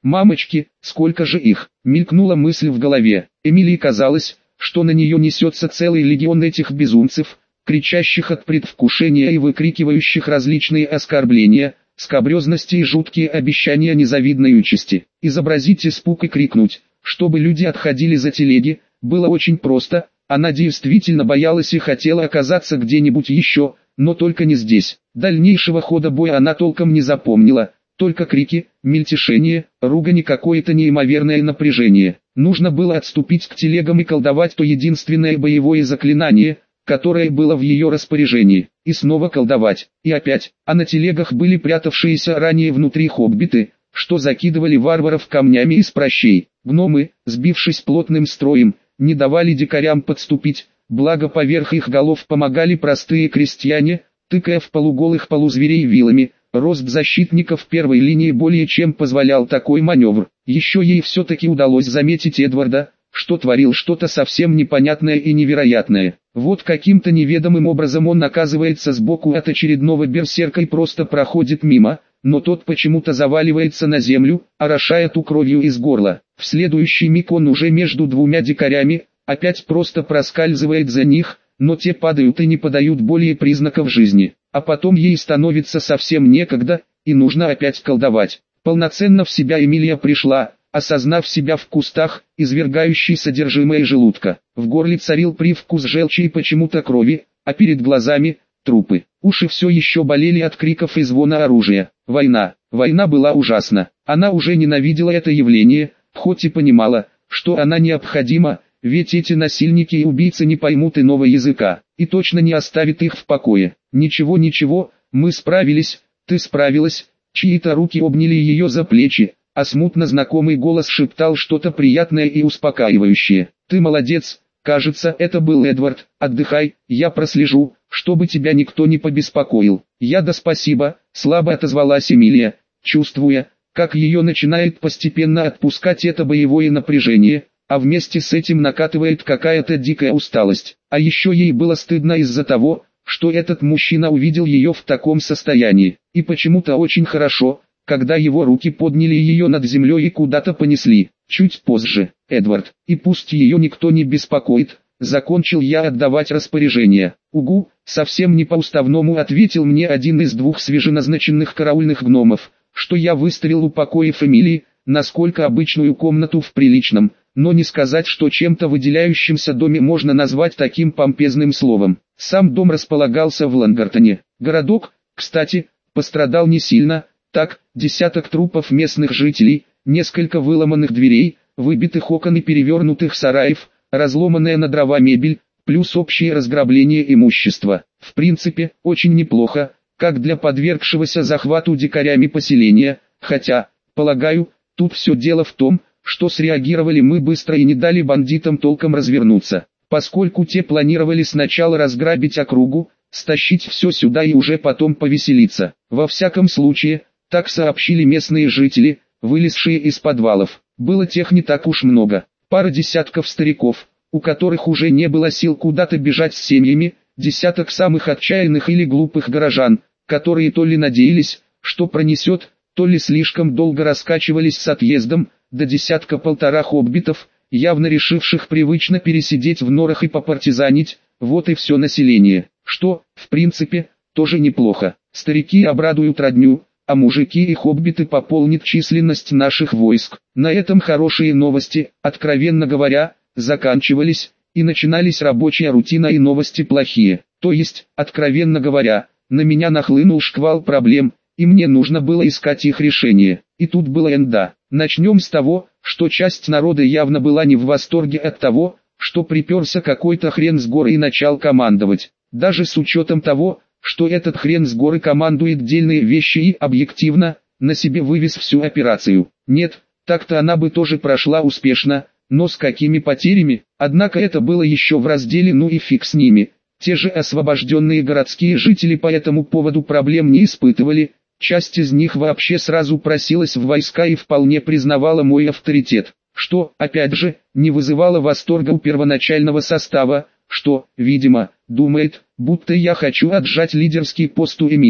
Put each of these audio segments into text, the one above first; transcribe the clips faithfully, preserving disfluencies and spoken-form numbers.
Мамочки, сколько же их, мелькнула мысль в голове. Эмилии казалось, что на нее несется целый легион этих безумцев, кричащих от предвкушения и выкрикивающих различные оскорбления, скабрезности и жуткие обещания незавидной участи. Изобразить испуг и крикнуть, чтобы люди отходили за телеги, было очень просто. Она действительно боялась и хотела оказаться где-нибудь еще, но только не здесь. Дальнейшего хода боя она толком не запомнила, только крики, мельтешение, ругань и какое-то неимоверное напряжение. Нужно было отступить к телегам и колдовать то единственное боевое заклинание, которое было в ее распоряжении, и снова колдовать, и опять. А на телегах были прятавшиеся ранее внутри хоббиты, что закидывали варваров камнями из пращей. Гномы, сбившись плотным строем, не давали дикарям подступить, благо поверх их голов помогали простые крестьяне, тыкая в полуголых полузверей вилами. Рост защитников первой линии более чем позволял такой маневр. Еще ей все-таки удалось заметить Эдварда, что творил что-то совсем непонятное и невероятное. Вот каким-то неведомым образом он оказывается сбоку от очередного берсерка и просто проходит мимо, но тот почему-то заваливается на землю, орошая ту кровью из горла. В следующий миг он уже между двумя дикарями, опять просто проскальзывает за них, но те падают и не подают более признаков жизни. А потом ей становится совсем некогда, и нужно опять колдовать. Полноценно в себя Эмилия пришла, осознав себя в кустах, извергающей содержимое желудка. В горле царил привкус желчи и почему-то крови, а перед глазами – трупы. Уши все еще болели от криков и звона оружия. Война. Война была ужасна. Она уже ненавидела это явление, хоть и понимала, что она необходима, ведь эти насильники и убийцы не поймут иного языка, и точно не оставят их в покое. Ничего, ничего, мы справились, ты справилась. Чьи-то руки обняли ее за плечи, а смутно знакомый голос шептал что-то приятное и успокаивающее. Ты молодец, кажется, это был Эдвард, отдыхай, я прослежу, чтобы тебя никто не побеспокоил. Я да спасибо, слабо отозвалась Эмилия, чувствуя, как ее начинает постепенно отпускать это боевое напряжение, а вместе с этим накатывает какая-то дикая усталость. А еще ей было стыдно из-за того, что этот мужчина увидел ее в таком состоянии, и почему-то очень хорошо, когда его руки подняли ее над землей и куда-то понесли. Чуть позже, Эдвард, и пусть ее никто не беспокоит, закончил я отдавать распоряжение. Угу, совсем не по-уставному ответил мне один из двух свеженазначенных караульных гномов, что я выставил у покоев Эмилии, насколько обычную комнату в приличном, но не сказать, что чем-то выделяющимся доме можно назвать таким помпезным словом. Сам дом располагался в Лангартоне. Городок, кстати, пострадал не сильно, так, десяток трупов местных жителей, несколько выломанных дверей, выбитых окон и перевернутых сараев, разломанная на дрова мебель, плюс общее разграбление имущества. В принципе, очень неплохо, как для подвергшегося захвату дикарями поселения, хотя, полагаю, тут все дело в том, что среагировали мы быстро и не дали бандитам толком развернуться, поскольку те планировали сначала разграбить округу, стащить все сюда и уже потом повеселиться. Во всяком случае, так сообщили местные жители, вылезшие из подвалов. Было тех не так уж много, пара десятков стариков, у которых уже не было сил куда-то бежать с семьями, десяток самых отчаянных или глупых горожан, которые то ли надеялись, что пронесет, то ли слишком долго раскачивались с отъездом, до десятка-полтора хоббитов, явно решивших привычно пересидеть в норах и попартизанить, вот и все население, что, в принципе, тоже неплохо. Старики обрадуют родню, а мужики и хоббиты пополнят численность наших войск. На этом хорошие новости, откровенно говоря, заканчивались, и начинались рабочая рутина и новости плохие. То есть, откровенно говоря, на меня нахлынул шквал проблем, и мне нужно было искать их решение. И тут было энда. Начнем с того, что часть народа явно была не в восторге от того, что приперся какой-то хрен с горы и начал командовать. Даже с учетом того, что этот хрен с горы командует дельные вещи и, объективно, на себе вывез всю операцию. Нет, так-то она бы тоже прошла успешно, но с какими потерями? Однако это было еще в разделе «ну и фиг с ними». Те же освобожденные городские жители по этому поводу проблем не испытывали. Часть из них вообще сразу просилась в войска и вполне признавала мой авторитет, что, опять же, не вызывало восторга у первоначального состава, что, видимо, думает, будто я хочу отжать лидерский пост у Эмилии.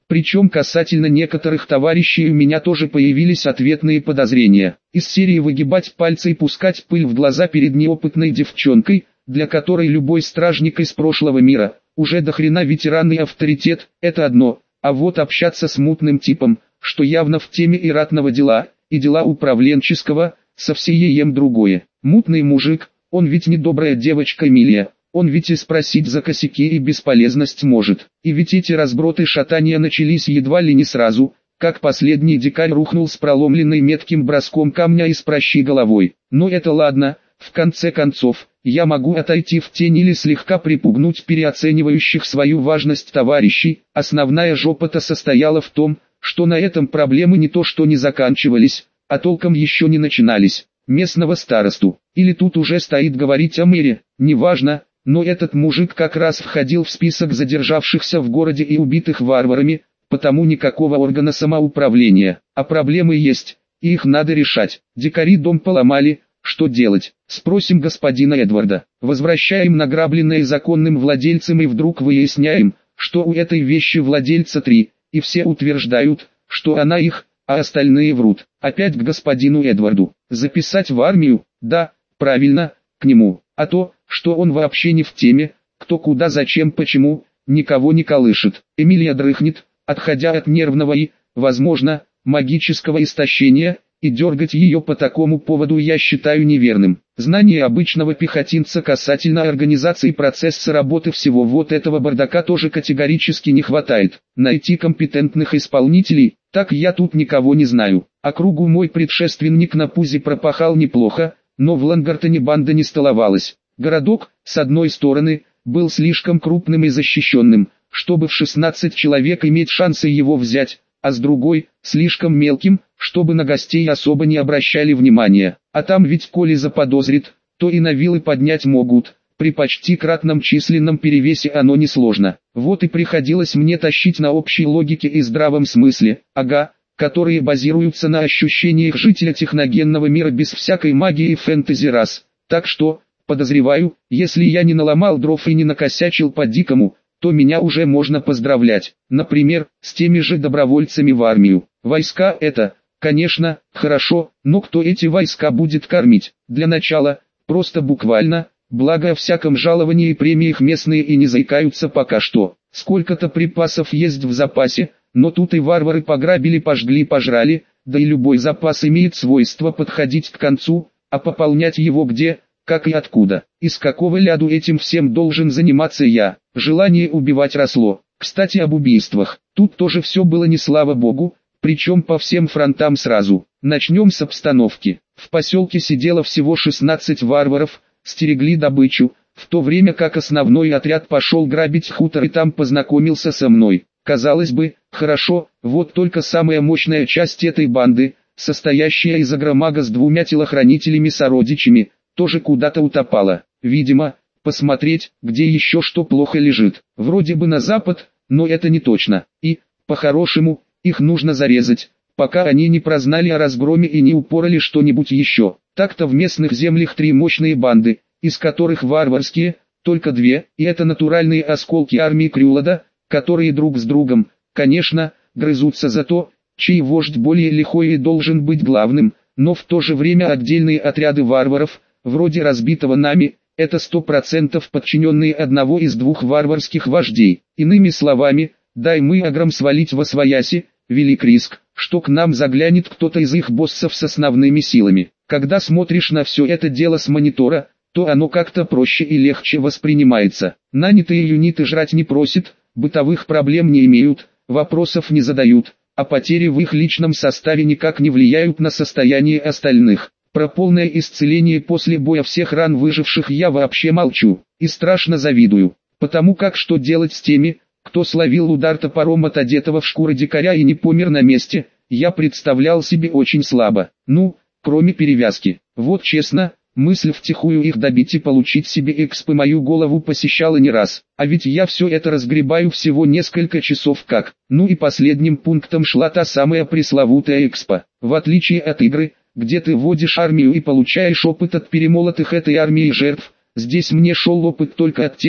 Причем касательно некоторых товарищей у меня тоже появились ответные подозрения. Из серии выгибать пальцы и пускать пыль в глаза перед неопытной девчонкой, для которой любой стражник из прошлого мира, уже до хрена ветеранный авторитет, это одно, а вот общаться с мутным типом, что явно в теме и ратного дела, и дела управленческого, со всеем другое. Мутный мужик, он ведь не добрая девочка Эмилия. Он ведь и спросить за косяки и бесполезность может. И ведь эти разброты шатания начались едва ли не сразу, как последний дикарь рухнул с проломленной метким броском камня и с прощей головой. Но это ладно, в конце концов, я могу отойти в тень или слегка припугнуть переоценивающих свою важность товарищей. Основная жопа-то состояла в том, что на этом проблемы не то что не заканчивались, а толком еще не начинались. Местного старосту, или тут уже стоит говорить о мэре, неважно. Но этот мужик как раз входил в список задержавшихся в городе и убитых варварами, потому никакого органа самоуправления. А проблемы есть, и их надо решать. Дикари дом поломали, что делать? Спросим господина Эдварда. Возвращаем награбленное законным владельцам и вдруг выясняем, что у этой вещи владельца три, и все утверждают, что она их, а остальные врут. Опять к господину Эдварду. Записать в армию? Да, правильно, к нему. А то, что он вообще не в теме, кто куда зачем почему, никого не колышет. Эмилия дрыхнет, отходя от нервного и, возможно, магического истощения, и дергать ее по такому поводу я считаю неверным. Знание обычного пехотинца касательно организации процесса работы всего вот этого бардака тоже категорически не хватает. Найти компетентных исполнителей, так я тут никого не знаю. Округу мой предшественник на пузе пропахал неплохо, но в Лангартоне банда не столовалась. Городок, с одной стороны, был слишком крупным и защищенным, чтобы в шестнадцать человек иметь шансы его взять, а с другой, слишком мелким, чтобы на гостей особо не обращали внимания. А там ведь коли заподозрит, то и на вилы поднять могут, при почти кратном численном перевесе оно несложно. Вот и приходилось мне тащить на общей логике и здравом смысле, ага, которые базируются на ощущениях жителя техногенного мира без всякой магии и фэнтези раз. Так что, подозреваю, если я не наломал дров и не накосячил по-дикому, то меня уже можно поздравлять, например, с теми же добровольцами в армию. Войска это, конечно, хорошо, но кто эти войска будет кормить? Для начала, просто буквально, благо о всяком жаловании и премиях местные и не заикаются пока что. Сколько-то припасов есть в запасе, но тут и варвары пограбили, пожгли, пожрали, да и любой запас имеет свойство подходить к концу, а пополнять его где, как и откуда. Из какого ляду этим всем должен заниматься я? Желание убивать росло. Кстати, об убийствах. Тут тоже все было не слава богу, причем по всем фронтам сразу. Начнем с обстановки. В поселке сидело всего шестнадцать варваров, стерегли добычу, в то время как основной отряд пошел грабить хутор и там познакомился со мной. Казалось бы, хорошо, вот только самая мощная часть этой банды, состоящая из агромага с двумя телохранителями-сородичами, тоже куда-то утопала. Видимо, посмотреть, где еще что плохо лежит. Вроде бы на запад, но это не точно. И, по-хорошему, их нужно зарезать, пока они не прознали о разгроме и не упороли что-нибудь еще. Так-то в местных землях три мощные банды, из которых варварские, только две, и это натуральные осколки армии Крюлада, которые друг с другом, конечно, грызутся за то, чей вождь более лихой и должен быть главным, но в то же время отдельные отряды варваров, вроде разбитого нами, это сто процентов подчиненные одного из двух варварских вождей. Иными словами, дай мы аграм свалить восвояси, велик риск, что к нам заглянет кто-то из их боссов с основными силами. Когда смотришь на все это дело с монитора, то оно как-то проще и легче воспринимается. Нанятые юниты жрать не просят, бытовых проблем не имеют, вопросов не задают, а потери в их личном составе никак не влияют на состояние остальных. Про полное исцеление после боя всех ран выживших я вообще молчу, и страшно завидую, потому как что делать с теми, кто словил удар топором от одетого в шкуры дикаря и не помер на месте, я представлял себе очень слабо. Ну, кроме перевязки. Вот честно, мысль втихую их добить и получить себе экспы мою голову посещала не раз. А ведь я все это разгребаю всего несколько часов как. Ну и последним пунктом шла та самая пресловутая экспа. В отличие от игры, где ты вводишь армию и получаешь опыт от перемолотых этой армией жертв, здесь мне шел опыт только от тех,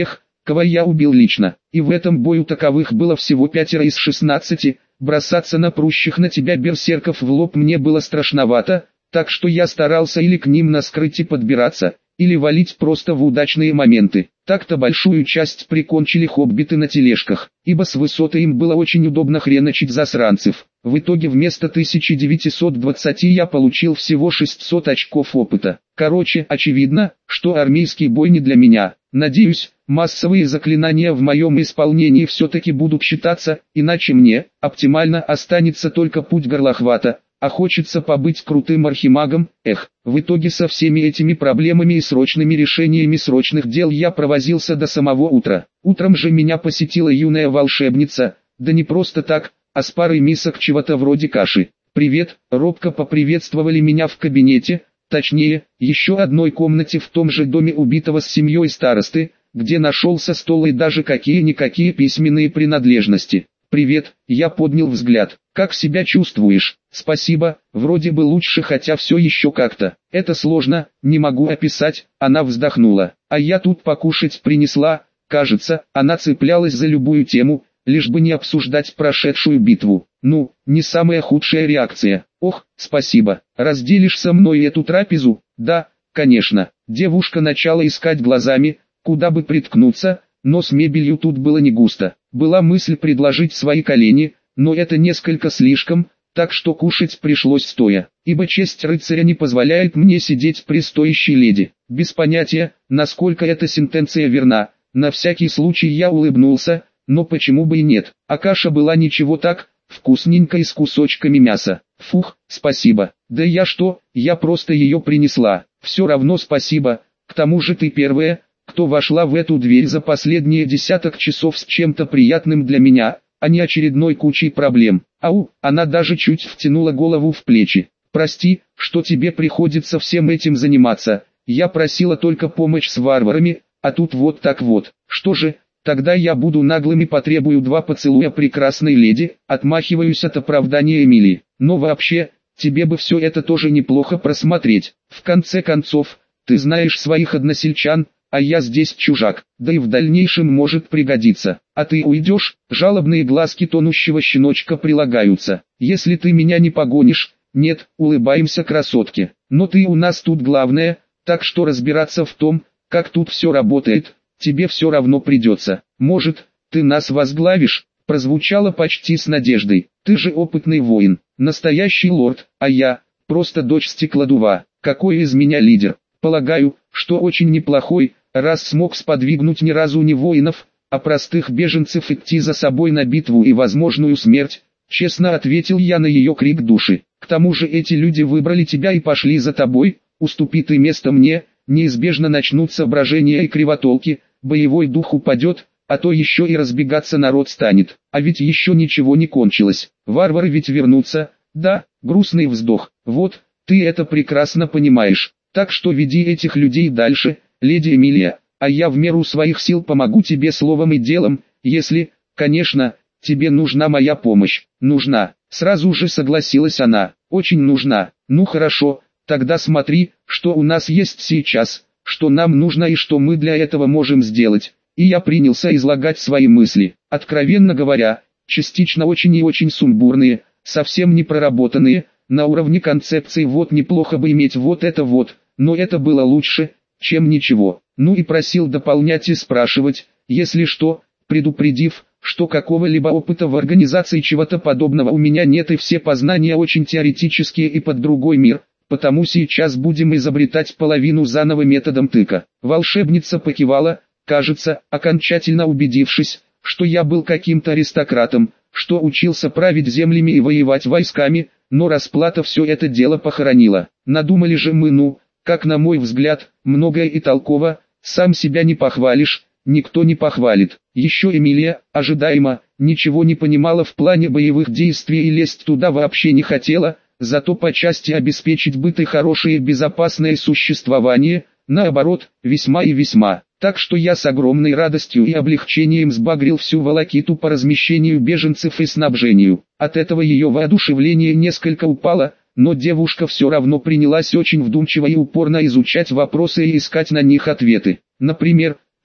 кого я убил лично, и в этом бою таковых было всего пятеро из шестнадцати, бросаться на прущих на тебя берсерков в лоб мне было страшновато, так что я старался или к ним на скрытии подбираться, или валить просто в удачные моменты. Так-то большую часть прикончили хоббиты на тележках, ибо с высоты им было очень удобно хреначить засранцев. В итоге вместо тысячи девятисот двадцати я получил всего шестьсот очков опыта. Короче, очевидно, что армейский бой не для меня. Надеюсь, массовые заклинания в моем исполнении все-таки будут считаться, иначе мне, оптимально останется только путь горлохвата. А хочется побыть крутым архимагом, эх, в итоге со всеми этими проблемами и срочными решениями срочных дел я провозился до самого утра. Утром же меня посетила юная волшебница, да не просто так, а с парой мисок чего-то вроде каши. «Привет», робко поприветствовали меня в кабинете, точнее, еще одной комнате в том же доме убитого с семьей старосты, где нашелся стол и даже какие-никакие письменные принадлежности. «Привет», я поднял взгляд. «Как себя чувствуешь?» «Спасибо, вроде бы лучше, хотя все еще как-то. Это сложно, не могу описать», она вздохнула. «А я тут покушать принесла». Кажется, она цеплялась за любую тему, лишь бы не обсуждать прошедшую битву. Ну, не самая худшая реакция. «Ох, спасибо. Разделишь со мной эту трапезу?» «Да, конечно». Девушка начала искать глазами, куда бы приткнуться, но с мебелью тут было не густо. Была мысль предложить свои колени, но это несколько слишком, так что кушать пришлось стоя, ибо честь рыцаря не позволяет мне сидеть при стоящей леди. Без понятия, насколько эта сентенция верна, на всякий случай я улыбнулся, но почему бы и нет. А каша была ничего так, вкусненькой с кусочками мяса. Фух, спасибо. Да я что, я просто ее принесла. Все равно спасибо, к тому же ты первая, кто вошла в эту дверь за последние десяток часов с чем-то приятным для меня, а не очередной кучей проблем. Ау, она даже чуть втянула голову в плечи. Прости, что тебе приходится всем этим заниматься, я просила только помощь с варварами, а тут вот так вот. Что же, тогда я буду наглым и потребую два поцелуя прекрасной леди, отмахиваюсь от оправдания Эмилии. Но вообще, тебе бы все это тоже неплохо просмотреть. В конце концов, ты знаешь своих односельчан, а я здесь чужак, да и в дальнейшем может пригодиться. А ты уйдешь, жалобные глазки тонущего щеночка прилагаются. Если ты меня не погонишь, нет, улыбаемся красотке. Но ты у нас тут главная, так что разбираться в том, как тут все работает, тебе все равно придется. Может, ты нас возглавишь? Прозвучало почти с надеждой. Ты же опытный воин, настоящий лорд, а я, просто дочь стеклодува. Какой из меня лидер? Полагаю, что очень неплохой, раз смог сподвигнуть ни разу не воинов, а простых беженцев идти за собой на битву и возможную смерть, честно ответил я на ее крик души. К тому же эти люди выбрали тебя и пошли за тобой, уступи ты место мне, неизбежно начнутся брожения и кривотолки, боевой дух упадет, а то еще и разбегаться народ станет. А ведь еще ничего не кончилось, варвары ведь вернутся, да, грустный вздох, вот, ты это прекрасно понимаешь. Так что веди этих людей дальше, леди Эмилия, а я в меру своих сил помогу тебе словом и делом, если, конечно, тебе нужна моя помощь. Нужна, сразу же согласилась она, очень нужна. Ну хорошо, тогда смотри, что у нас есть сейчас, что нам нужно и что мы для этого можем сделать. И я принялся излагать свои мысли, откровенно говоря, частично очень и очень сумбурные, совсем не проработанные, на уровне концепции вот неплохо бы иметь вот это вот, но это было лучше, чем ничего. Ну и просил дополнять и спрашивать, если что, предупредив, что какого-либо опыта в организации чего-то подобного у меня нет и все познания очень теоретические и под другой мир, потому сейчас будем изобретать половину заново методом тыка. Волшебница покивала, кажется, окончательно убедившись, что я был каким-то аристократом, что учился править землями и воевать войсками, но расплата все это дело похоронила. Надумали же мы, ну, как на мой взгляд, многое и толково, сам себя не похвалишь, никто не похвалит. Еще Эмилия, ожидаемо, ничего не понимала в плане боевых действий и лезть туда вообще не хотела, зато по части обеспечить быт и хорошее безопасное существование, наоборот, весьма и весьма. Так что я с огромной радостью и облегчением сбагрил всю волокиту по размещению беженцев и снабжению. От этого ее воодушевление несколько упало, но девушка все равно принялась очень вдумчиво и упорно изучать вопросы и искать на них ответы. Например,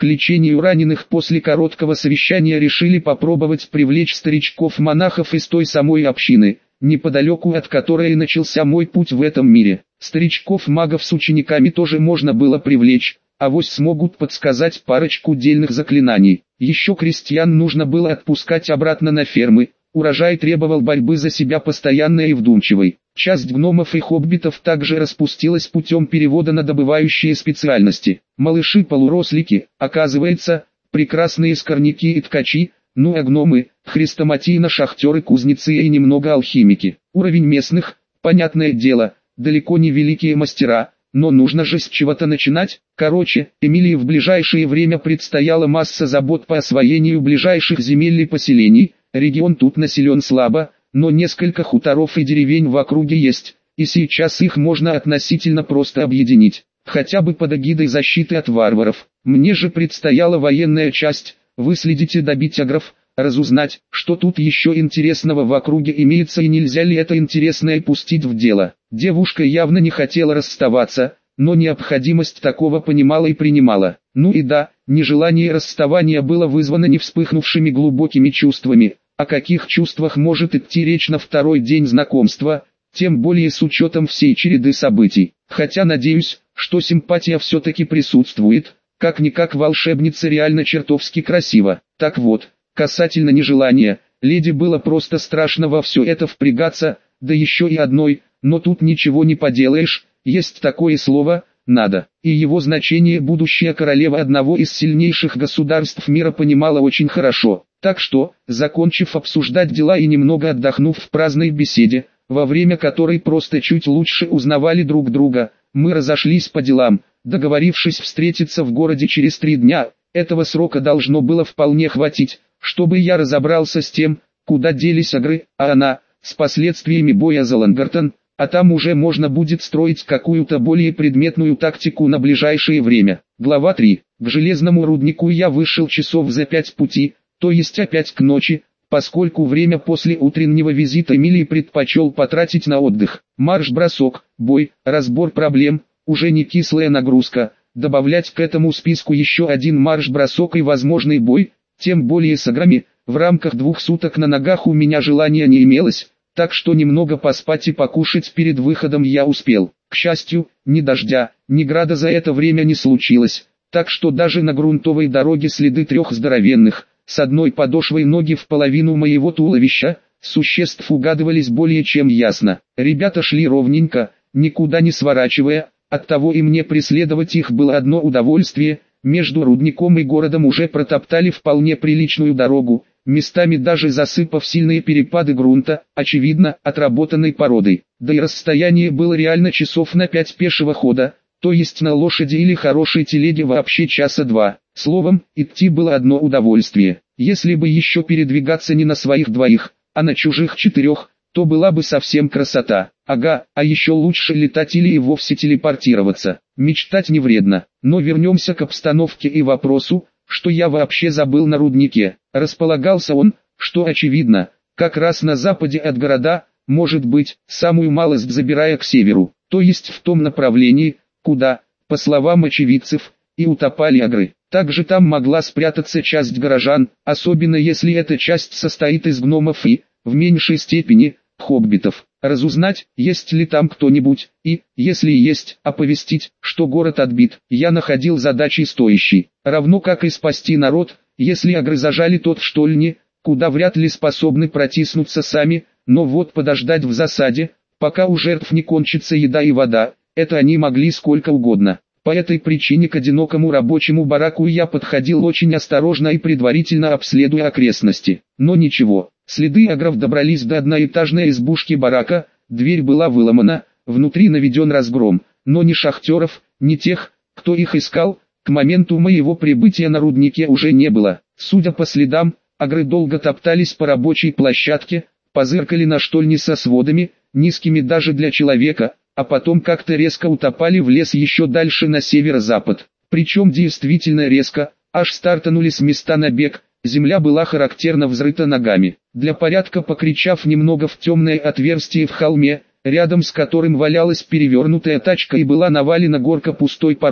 К лечению раненых после короткого совещания решили попробовать привлечь старичков-монахов из той самой общины, неподалеку от которой и начался мой путь в этом мире. Старичков-магов с учениками тоже можно было привлечь, авось смогут подсказать парочку дельных заклинаний. Еще крестьян нужно было отпускать обратно на фермы, урожай требовал борьбы за себя постоянной и вдумчивой. Часть гномов и хоббитов также распустилась путем перевода на добывающие специальности. Малыши-полурослики, оказывается, прекрасные скорняки и ткачи, ну а гномы, хрестоматийно шахтеры, кузнецы и немного алхимики. Уровень местных, понятное дело, далеко не великие мастера, но нужно же с чего-то начинать. Короче, Эмилии в ближайшее время предстояла масса забот по освоению ближайших земель и поселений. Регион тут населен слабо, но несколько хуторов и деревень в округе есть, и сейчас их можно относительно просто объединить, хотя бы под эгидой защиты от варваров. Мне же предстояла военная часть, выследить и добить агров, разузнать, что тут еще интересного в округе имеется и нельзя ли это интересное пустить в дело. Девушка явно не хотела расставаться, но необходимость такого понимала и принимала. Ну и да, нежелание расставания было вызвано не вспыхнувшими глубокими чувствами. О каких чувствах может идти речь на второй день знакомства, тем более с учетом всей череды событий. Хотя надеюсь, что симпатия все-таки присутствует, как-никак волшебница реально чертовски красива. Так вот, касательно нежелания, леди было просто страшно во все это впрягаться, да еще и одной, но тут ничего не поделаешь, есть такое слово «надо», и его значение будущая королева одного из сильнейших государств мира понимала очень хорошо. Так что, закончив обсуждать дела и немного отдохнув в праздной беседе, во время которой просто чуть лучше узнавали друг друга, мы разошлись по делам, договорившись встретиться в городе через три дня. Этого срока должно было вполне хватить, чтобы я разобрался с тем, куда делись агры, а она, с последствиями боя за Лангартон, а там уже можно будет строить какую-то более предметную тактику на ближайшее время. Глава три. К железному руднику я вышел часов за пять пути, то есть опять к ночи, поскольку время после утреннего визита Эмилии предпочел потратить на отдых. Марш-бросок, бой, разбор проблем, уже не кислая нагрузка, добавлять к этому списку еще один марш-бросок и возможный бой, тем более с аграми, в рамках двух суток на ногах у меня желания не имелось, так что немного поспать и покушать перед выходом я успел. К счастью, ни дождя, ни града за это время не случилось, так что даже на грунтовой дороге следы трех здоровенных, с одной подошвой ноги в половину моего туловища, существ угадывались более чем ясно. Ребята шли ровненько, никуда не сворачивая, оттого и мне преследовать их было одно удовольствие. Между рудником и городом уже протоптали вполне приличную дорогу, местами даже засыпав сильные перепады грунта, очевидно, отработанной породой. Да и расстояние было реально часов на пять пешего хода, то есть на лошади или хорошей телеге вообще часа два. Словом, идти было одно удовольствие. Если бы еще передвигаться не на своих двоих, а на чужих четырех, то была бы совсем красота. Ага, а еще лучше летать или и вовсе телепортироваться. Мечтать не вредно. Но вернемся к обстановке и вопросу, что я вообще забыл на руднике. Располагался он, что очевидно, как раз на западе от города, может быть, самую малость забирая к северу, то есть в том направлении, куда, по словам очевидцев, и утопали агры. Также там могла спрятаться часть горожан, особенно если эта часть состоит из гномов и, в меньшей степени, хоббитов. Разузнать, есть ли там кто-нибудь, и, если есть, оповестить, что город отбит, я находил задачей стоящей. Равно как и спасти народ, если агры зажали тот в штольне, куда вряд ли способны протиснуться сами, но вот подождать в засаде, пока у жертв не кончится еда и вода, это они могли сколько угодно. По этой причине к одинокому рабочему бараку я подходил очень осторожно и предварительно обследуя окрестности. Но ничего, следы агров добрались до одноэтажной избушки барака, дверь была выломана, внутри наведен разгром, но ни шахтеров, ни тех, кто их искал, к моменту моего прибытия на руднике уже не было. Судя по следам, агры долго топтались по рабочей площадке, позыркали на штольни со сводами, низкими даже для человека, а потом как-то резко утопали в лес еще дальше на северо-запад. Причем действительно резко, аж стартанули с места на бег, земля была характерно взрыта ногами. Для порядка покричав немного в темное отверстие в холме, рядом с которым валялась перевернутая тачка и была навалена горка пустой породы,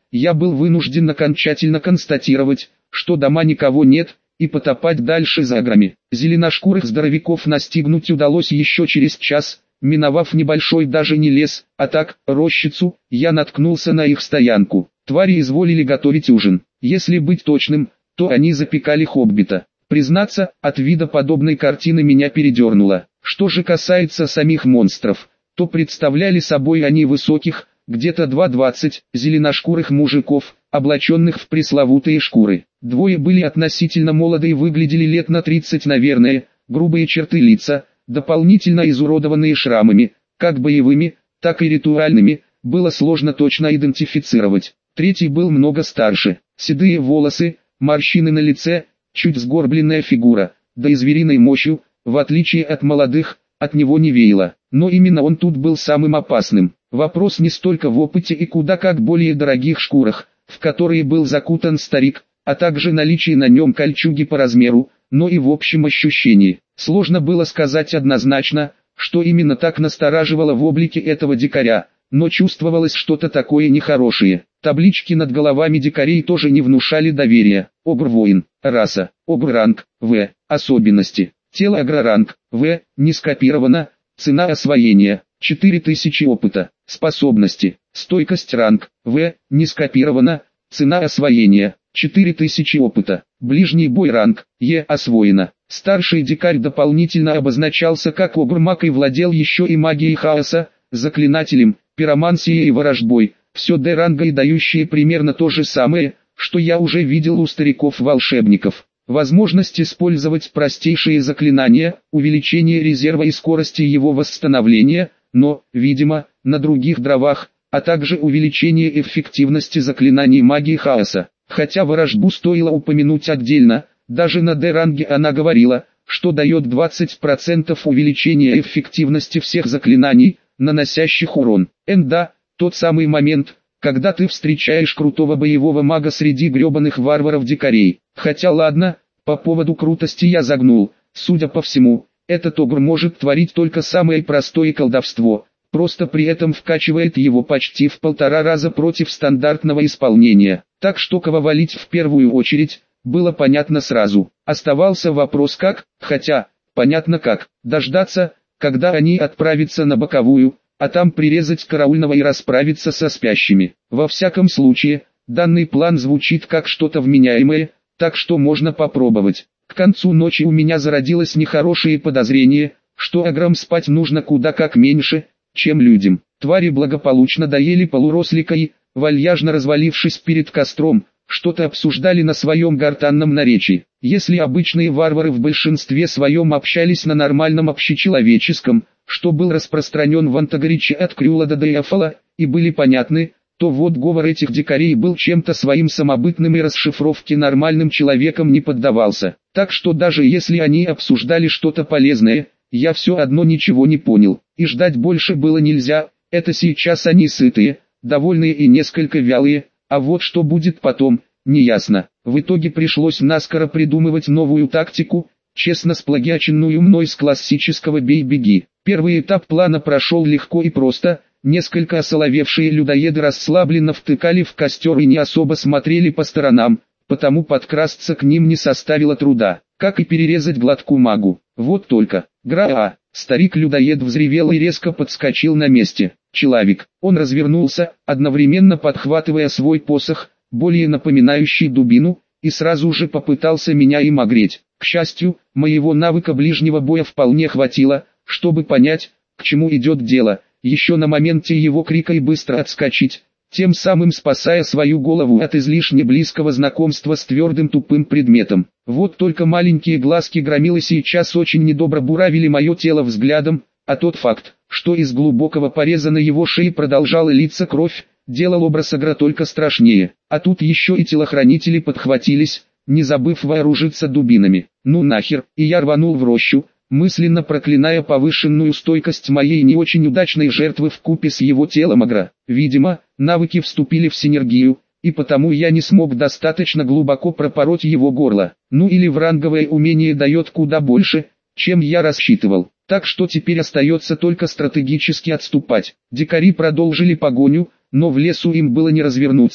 я был вынужден окончательно констатировать, что дома никого нет, и потопать дальше за аграми. Зеленошкурых здоровяков настигнуть удалось еще через час. Миновав небольшой даже не лес, а так, рощицу, я наткнулся на их стоянку. Твари изволили готовить ужин. Если быть точным, то они запекали хоббита. Признаться, от вида подобной картины меня передернуло. Что же касается самих монстров, то представляли собой они высоких, где-то два двадцать, зеленошкурых мужиков, облаченных в пресловутые шкуры. Двое были относительно молоды и выглядели лет на тридцать, наверное, грубые черты лица, дополнительно изуродованные шрамами, как боевыми, так и ритуальными, было сложно точно идентифицировать. Третий был много старше, седые волосы, морщины на лице, чуть сгорбленная фигура, да и звериной мощью, в отличие от молодых, от него не веяло. Но именно он тут был самым опасным. Вопрос не столько в опыте и куда как более дорогих шкурах, в которые был закутан старик, а также наличие на нем кольчуги по размеру, но и в общем ощущении. Сложно было сказать однозначно, что именно так настораживало в облике этого дикаря, но чувствовалось что-то такое нехорошее. Таблички над головами дикарей тоже не внушали доверия. Огр-воин, раса, огр-ранг, В, особенности, тело агроранг, В, не скопировано, цена освоения, четыре тысячи опыта, способности, стойкость ранг, В, не скопировано, цена освоения, четыре тысячи опыта, ближний бой ранг, Е, освоено. Старший дикарь дополнительно обозначался как огр-маг и владел еще и магией хаоса, заклинателем, пиромансией и ворожбой, все Д-ранга и дающие примерно то же самое, что я уже видел у стариков-волшебников. Возможность использовать простейшие заклинания, увеличение резерва и скорости его восстановления, но, видимо, на других дровах, а также увеличение эффективности заклинаний магии хаоса. Хотя ворожбу стоило упомянуть отдельно, даже на Д-ранге она говорила, что дает двадцать процентов увеличения эффективности всех заклинаний, наносящих урон. Энда, тот самый момент, когда ты встречаешь крутого боевого мага среди гребаных варваров-дикарей. Хотя ладно, по поводу крутости я загнул, судя по всему, этот огр может творить только самое простое колдовство, просто при этом вкачивает его почти в полтора раза против стандартного исполнения. Так что кого валить в первую очередь, было понятно сразу. Оставался вопрос как, хотя, понятно как, дождаться, когда они отправятся на боковую, а там прирезать караульного и расправиться со спящими. Во всяком случае, данный план звучит как что-то вменяемое, так что можно попробовать. К концу ночи у меня зародилось нехорошее подозрение, что аграм спать нужно куда как меньше, чем людям. Твари благополучно доели полурослика и, вальяжно развалившись перед костром, что-то обсуждали на своем гортанном наречии. Если обычные варвары в большинстве своем общались на нормальном общечеловеческом, что был распространен в Антагориче от Крюла до Дейафала, и были понятны, то вот говор этих дикарей был чем-то своим самобытным и расшифровке нормальным человеком не поддавался. Так что даже если они обсуждали что-то полезное, я все одно ничего не понял, и ждать больше было нельзя. Это сейчас они сытые, довольные и несколько вялые, а вот что будет потом, неясно. В итоге пришлось наскоро придумывать новую тактику, честно сплагиаченную мной с классического «бей-беги». Первый этап плана прошел легко и просто, несколько осоловевшие людоеды расслабленно втыкали в костер и не особо смотрели по сторонам, потому подкрасться к ним не составило труда, как и перерезать глотку магу. Вот только, гра-а, старик-людоед взревел и резко подскочил на месте. Человек, он развернулся, одновременно подхватывая свой посох, более напоминающий дубину, и сразу же попытался меня им огреть. К счастью, моего навыка ближнего боя вполне хватило, чтобы понять, к чему идет дело, еще на моменте его крика и быстро отскочить, тем самым спасая свою голову от излишне близкого знакомства с твердым тупым предметом. Вот только маленькие глазки громилы сейчас очень недобро буравили мое тело взглядом, а тот факт, что из глубокого пореза на его шее продолжала литься кровь, делал образ агра только страшнее. А тут еще и телохранители подхватились, не забыв вооружиться дубинами. Ну нахер, и я рванул в рощу, мысленно проклиная повышенную стойкость моей не очень удачной жертвы вкупе с его телом агра. Видимо, навыки вступили в синергию, и потому я не смог достаточно глубоко пропороть его горло. Ну или вранговое умение дает куда больше, чем я рассчитывал. Так что теперь остается только стратегически отступать. Дикари продолжили погоню, но в лесу им было не развернуться,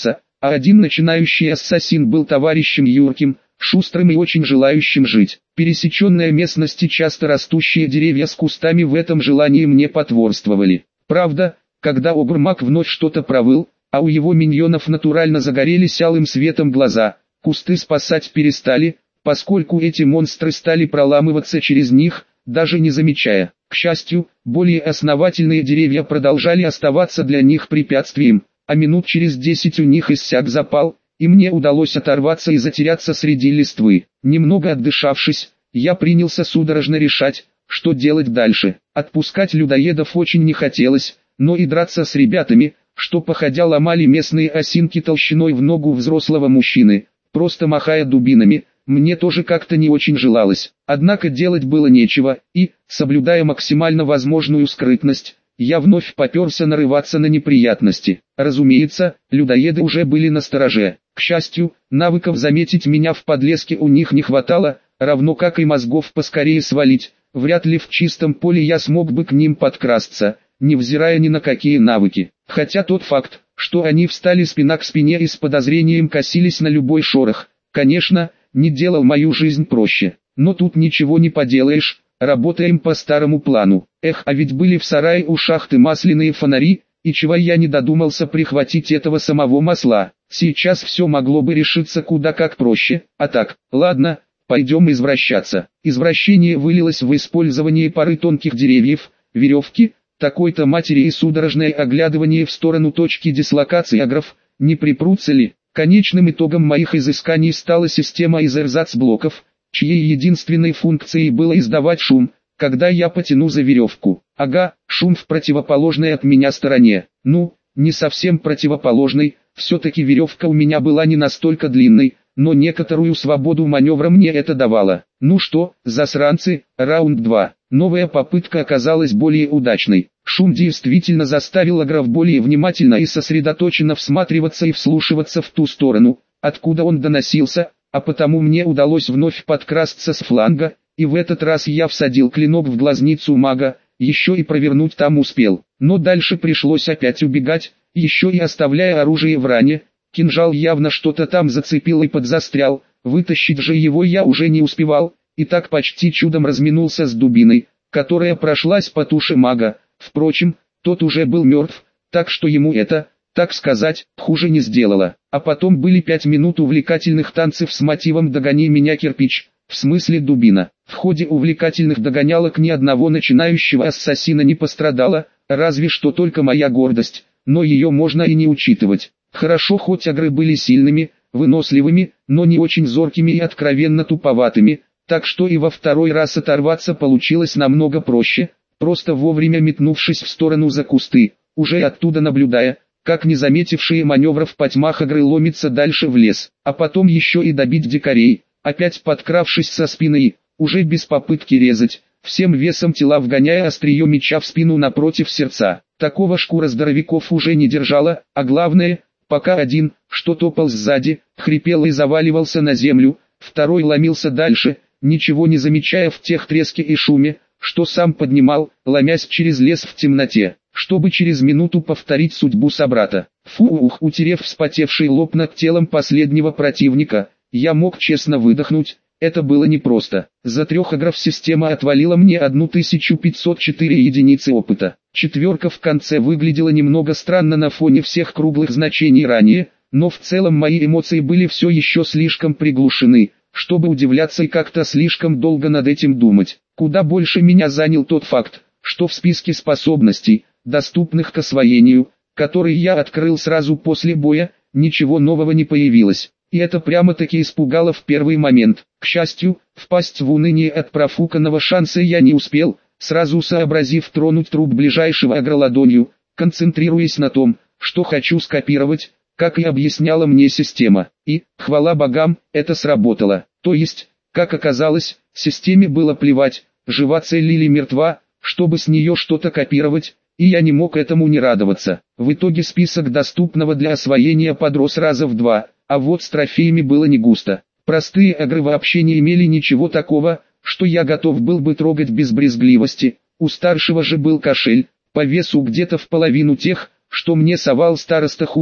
а один начинающий ассасин был товарищем юрким, шустрым и очень желающим жить. Пересеченная местность и часто растущие деревья с кустами в этом желании мне потворствовали. Правда, когда Огурмак вновь что-то провыл, а у его миньонов натурально загорелись алым светом глаза, кусты спасать перестали, поскольку эти монстры стали проламываться через них, даже не замечая. К счастью, более основательные деревья продолжали оставаться для них препятствием, а минут через десять у них иссяк запал, и мне удалось оторваться и затеряться среди листвы. Немного отдышавшись, я принялся судорожно решать, что делать дальше. Отпускать людоедов очень не хотелось, но и драться с ребятами, что походя ломали местные осинки толщиной в ногу взрослого мужчины, просто махая дубинами, мне тоже как-то не очень желалось. Однако делать было нечего, и, соблюдая максимально возможную скрытность, я вновь поперся нарываться на неприятности. Разумеется, людоеды уже были настороже. К счастью, навыков заметить меня в подлеске у них не хватало, равно как и мозгов поскорее свалить. Вряд ли в чистом поле я смог бы к ним подкрасться, невзирая ни на какие навыки. Хотя тот факт, что они встали спина к спине и с подозрением косились на любой шорох, конечно, не делал мою жизнь проще. Но тут ничего не поделаешь, работаем по старому плану. Эх, а ведь были в сарае у шахты масляные фонари, и чего я не додумался прихватить этого самого масла. Сейчас все могло бы решиться куда как проще, а так, ладно, пойдем извращаться. Извращение вылилось в использование пары тонких деревьев, веревки, такой-то матери и судорожное оглядывание в сторону точки дислокации агров, не припрутся ли. Конечным итогом моих изысканий стала система из эрзац-блоков, чьей единственной функцией было издавать шум, когда я потяну за веревку. Ага, шум в противоположной от меня стороне. Ну, не совсем противоположной, все-таки веревка у меня была не настолько длинной, но некоторую свободу маневра мне это давало. Ну что, засранцы, раунд два. Новая попытка оказалась более удачной. Шум действительно заставил агров более внимательно и сосредоточенно всматриваться и вслушиваться в ту сторону, откуда он доносился, а потому мне удалось вновь подкрасться с фланга, и в этот раз я всадил клинок в глазницу мага, еще и провернуть там успел. Но дальше пришлось опять убегать, еще и оставляя оружие в ране. Кинжал явно что-то там зацепил и подзастрял, вытащить же его я уже не успевал, и так почти чудом разминулся с дубиной, которая прошлась по туше мага. Впрочем, тот уже был мертв, так что ему это, так сказать, хуже не сделало. А потом были пять минут увлекательных танцев с мотивом «Догони меня, кирпич», в смысле дубина. В ходе увлекательных догонялок ни одного начинающего ассасина не пострадало, разве что только моя гордость, но ее можно и не учитывать. Хорошо, хоть агры были сильными, выносливыми, но не очень зоркими и откровенно туповатыми, так что и во второй раз оторваться получилось намного проще, просто вовремя метнувшись в сторону за кусты, уже оттуда наблюдая, как не заметившие маневров потьмах агры ломятся дальше в лес, а потом еще и добить дикарей, опять подкравшись со спины, уже без попытки резать, всем весом тела вгоняя острие меча в спину напротив сердца. Такого шкура здоровяков уже не держала, а главное, пока один, что топал сзади, хрипел и заваливался на землю, второй ломился дальше, ничего не замечая в тех треске и шуме, что сам поднимал, ломясь через лес в темноте, чтобы через минуту повторить судьбу собрата. Фух, утерев вспотевший лоб над телом последнего противника, я мог честно выдохнуть. Это было непросто. За трех агров система отвалила мне тысячу пятьсот четыре единицы опыта. Четверка в конце выглядела немного странно на фоне всех круглых значений ранее, но в целом мои эмоции были все еще слишком приглушены, чтобы удивляться и как-то слишком долго над этим думать. Куда больше меня занял тот факт, что в списке способностей, доступных к освоению, который я открыл сразу после боя, ничего нового не появилось. И это прямо-таки испугало в первый момент. К счастью, впасть в уныние от профуканного шанса я не успел, сразу сообразив тронуть труп ближайшего агра ладонью, концентрируясь на том, что хочу скопировать, как и объясняла мне система. И, хвала богам, это сработало. То есть, как оказалось, системе было плевать, жива цель или мертва, чтобы с нее что-то копировать, и я не мог этому не радоваться. В итоге список доступного для освоения подрос раза в два. А вот с трофеями было не густо. Простые агры вообще не имели ничего такого, что я готов был бы трогать без брезгливости. У старшего же был кошель, по весу где-то в половину тех, что мне совал староста хутора,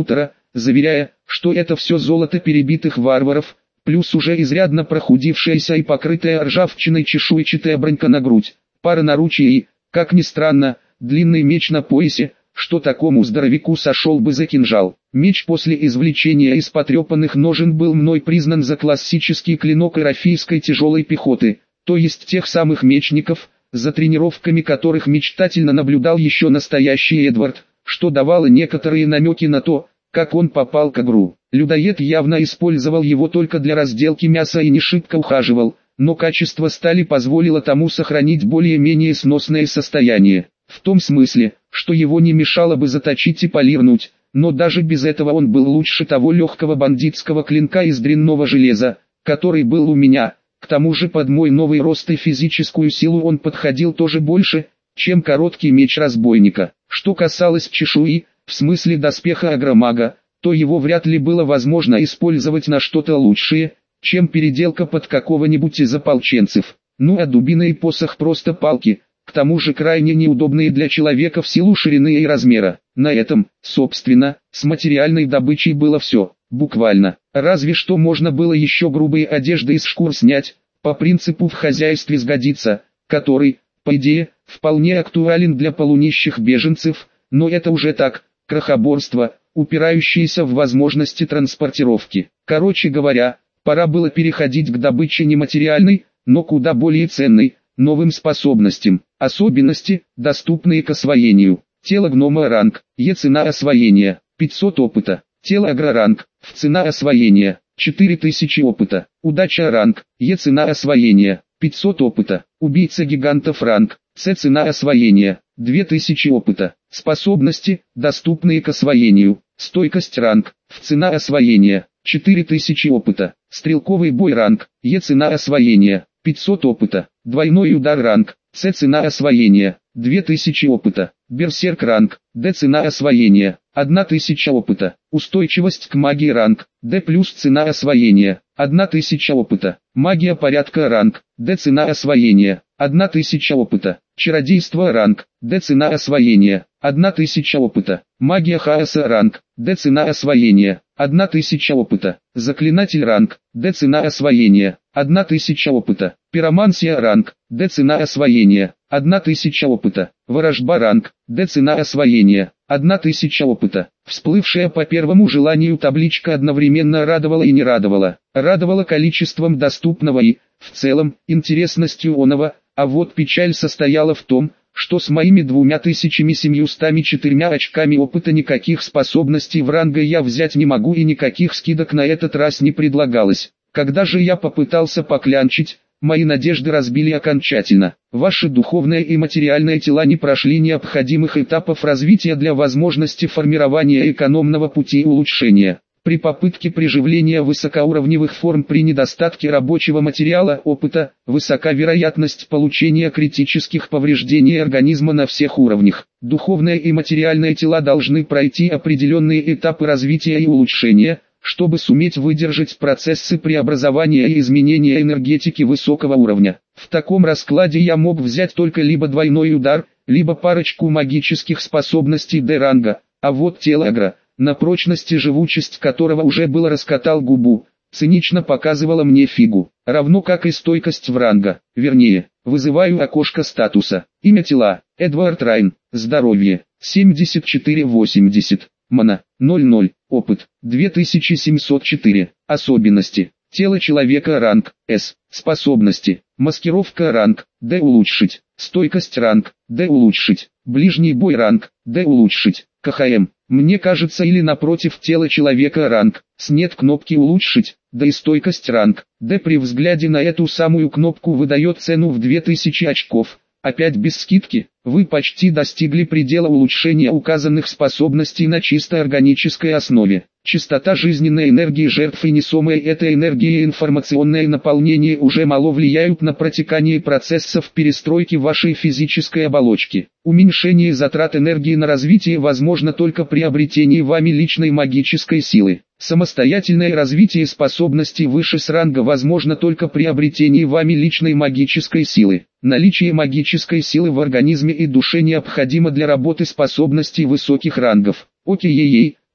заверяя, что это все золото перебитых варваров, плюс уже изрядно прохудившаяся и покрытая ржавчиной чешуйчатая бронька на грудь, пара наручий и, как ни странно, длинный меч на поясе, что такому здоровяку сошел бы за кинжал. Меч после извлечения из потрепанных ножен был мной признан за классический клинок ирофийской тяжелой пехоты, то есть тех самых мечников, за тренировками которых мечтательно наблюдал еще настоящий Эдвард, что давало некоторые намеки на то, как он попал к огру. Людоед явно использовал его только для разделки мяса и не шибко ухаживал, но качество стали позволило тому сохранить более-менее сносное состояние. В том смысле, что его не мешало бы заточить и полирнуть, но даже без этого он был лучше того легкого бандитского клинка из дрянного железа, который был у меня. К тому же под мой новый рост и физическую силу он подходил тоже больше, чем короткий меч разбойника. Что касалось чешуи, в смысле доспеха агромага, то его вряд ли было возможно использовать на что-то лучшее, чем переделка под какого-нибудь из ополченцев. Ну а дубина и посох просто палки, к тому же крайне неудобные для человека в силу ширины и размера. На этом, собственно, с материальной добычей было все, буквально. Разве что можно было еще грубые одежды из шкур снять, по принципу «в хозяйстве сгодится», который, по идее, вполне актуален для полунищих беженцев, но это уже так, крохоборство, упирающееся в возможности транспортировки. Короче говоря, пора было переходить к добыче нематериальной, но куда более ценной, новым способностям. Особенности, доступные к освоению. Тело гнома ранг, Е цена освоения, пятьсот опыта. Тело агро ранг, Ф цена освоения, четыре тысячи опыта. Удача ранг, Е цена освоения, пятьсот опыта. Убийца гигантов ранг, С цена освоения, две тысячи опыта. Способности, доступные к освоению. Стойкость ранг, Ф цена освоения, четыре тысячи опыта. Стрелковый бой ранг, Е цена освоения, пятьсот опыта. Двойной удар ранг, С цена освоения, две тысячи опыта. Берсерк ранг, Д цена освоения, тысяча опыта. Устойчивость к магии ранг, Д плюс цена освоения, тысяча опыта. Магия порядка ранг, Д цена освоения, тысяча опыта. Чародейство ранг, Д цена освоения, тысяча опыта. Магия хаоса ранг, Д цена освоения, тысяча опыта. Заклинатель ранг, Д цена освоения, тысяча опыта. Пиромансия ранг, Д цена освоения, тысяча опыта. Ворожба ранг, Д цена освоения, тысяча опыта. Всплывшая по первому желанию табличка одновременно радовала и не радовала. Радовала количеством доступного и, в целом, интересностью оного, а вот печаль состояла в том, что с моими двумя тысячами семьюстами четырьмя очками опыта никаких способностей в ранга я взять не могу и никаких скидок на этот раз не предлагалось. Когда же я попытался поклянчить, мои надежды разбили окончательно. Ваши духовные и материальные тела не прошли необходимых этапов развития для возможности формирования экономного пути улучшения. При попытке приживления высокоуровневых форм при недостатке рабочего материала опыта, высока вероятность получения критических повреждений организма на всех уровнях. Духовные и материальные тела должны пройти определенные этапы развития и улучшения, чтобы суметь выдержать процессы преобразования и изменения энергетики высокого уровня. В таком раскладе я мог взять только либо двойной удар, либо парочку магических способностей Д-ранга, а вот тело агро, на прочность и живучесть которого уже было раскатал губу, цинично показывала мне фигу, равно как и стойкость в ранга, вернее, вызываю окошко статуса. Имя тела, Эдвард Райн, здоровье, семьдесят четыре восемьдесят, мана, ноль ноль, опыт, две тысячи семьсот четыре, особенности, тело человека ранг, С, способности, маскировка ранг, Д улучшить, стойкость ранг, Д улучшить, ближний бой ранг, Д улучшить, КХМ. Мне кажется, или напротив тело человека ранг, с нет кнопки улучшить, да и стойкость ранг, Д при взгляде на эту самую кнопку выдает цену в две тысячи очков, опять без скидки. Вы почти достигли предела улучшения указанных способностей на чисто органической основе. Частота жизненной энергии жертв и несомая этой энергией информационное наполнение уже мало влияют на протекание процессов перестройки вашей физической оболочки. Уменьшение затрат энергии на развитие возможно только при обретении вами личной магической силы. Самостоятельное развитие способностей выше с ранга возможно только при обретении вами личной магической силы. Наличие магической силы в организме и душе необходимо для работы способностей высоких рангов. Окей-ей,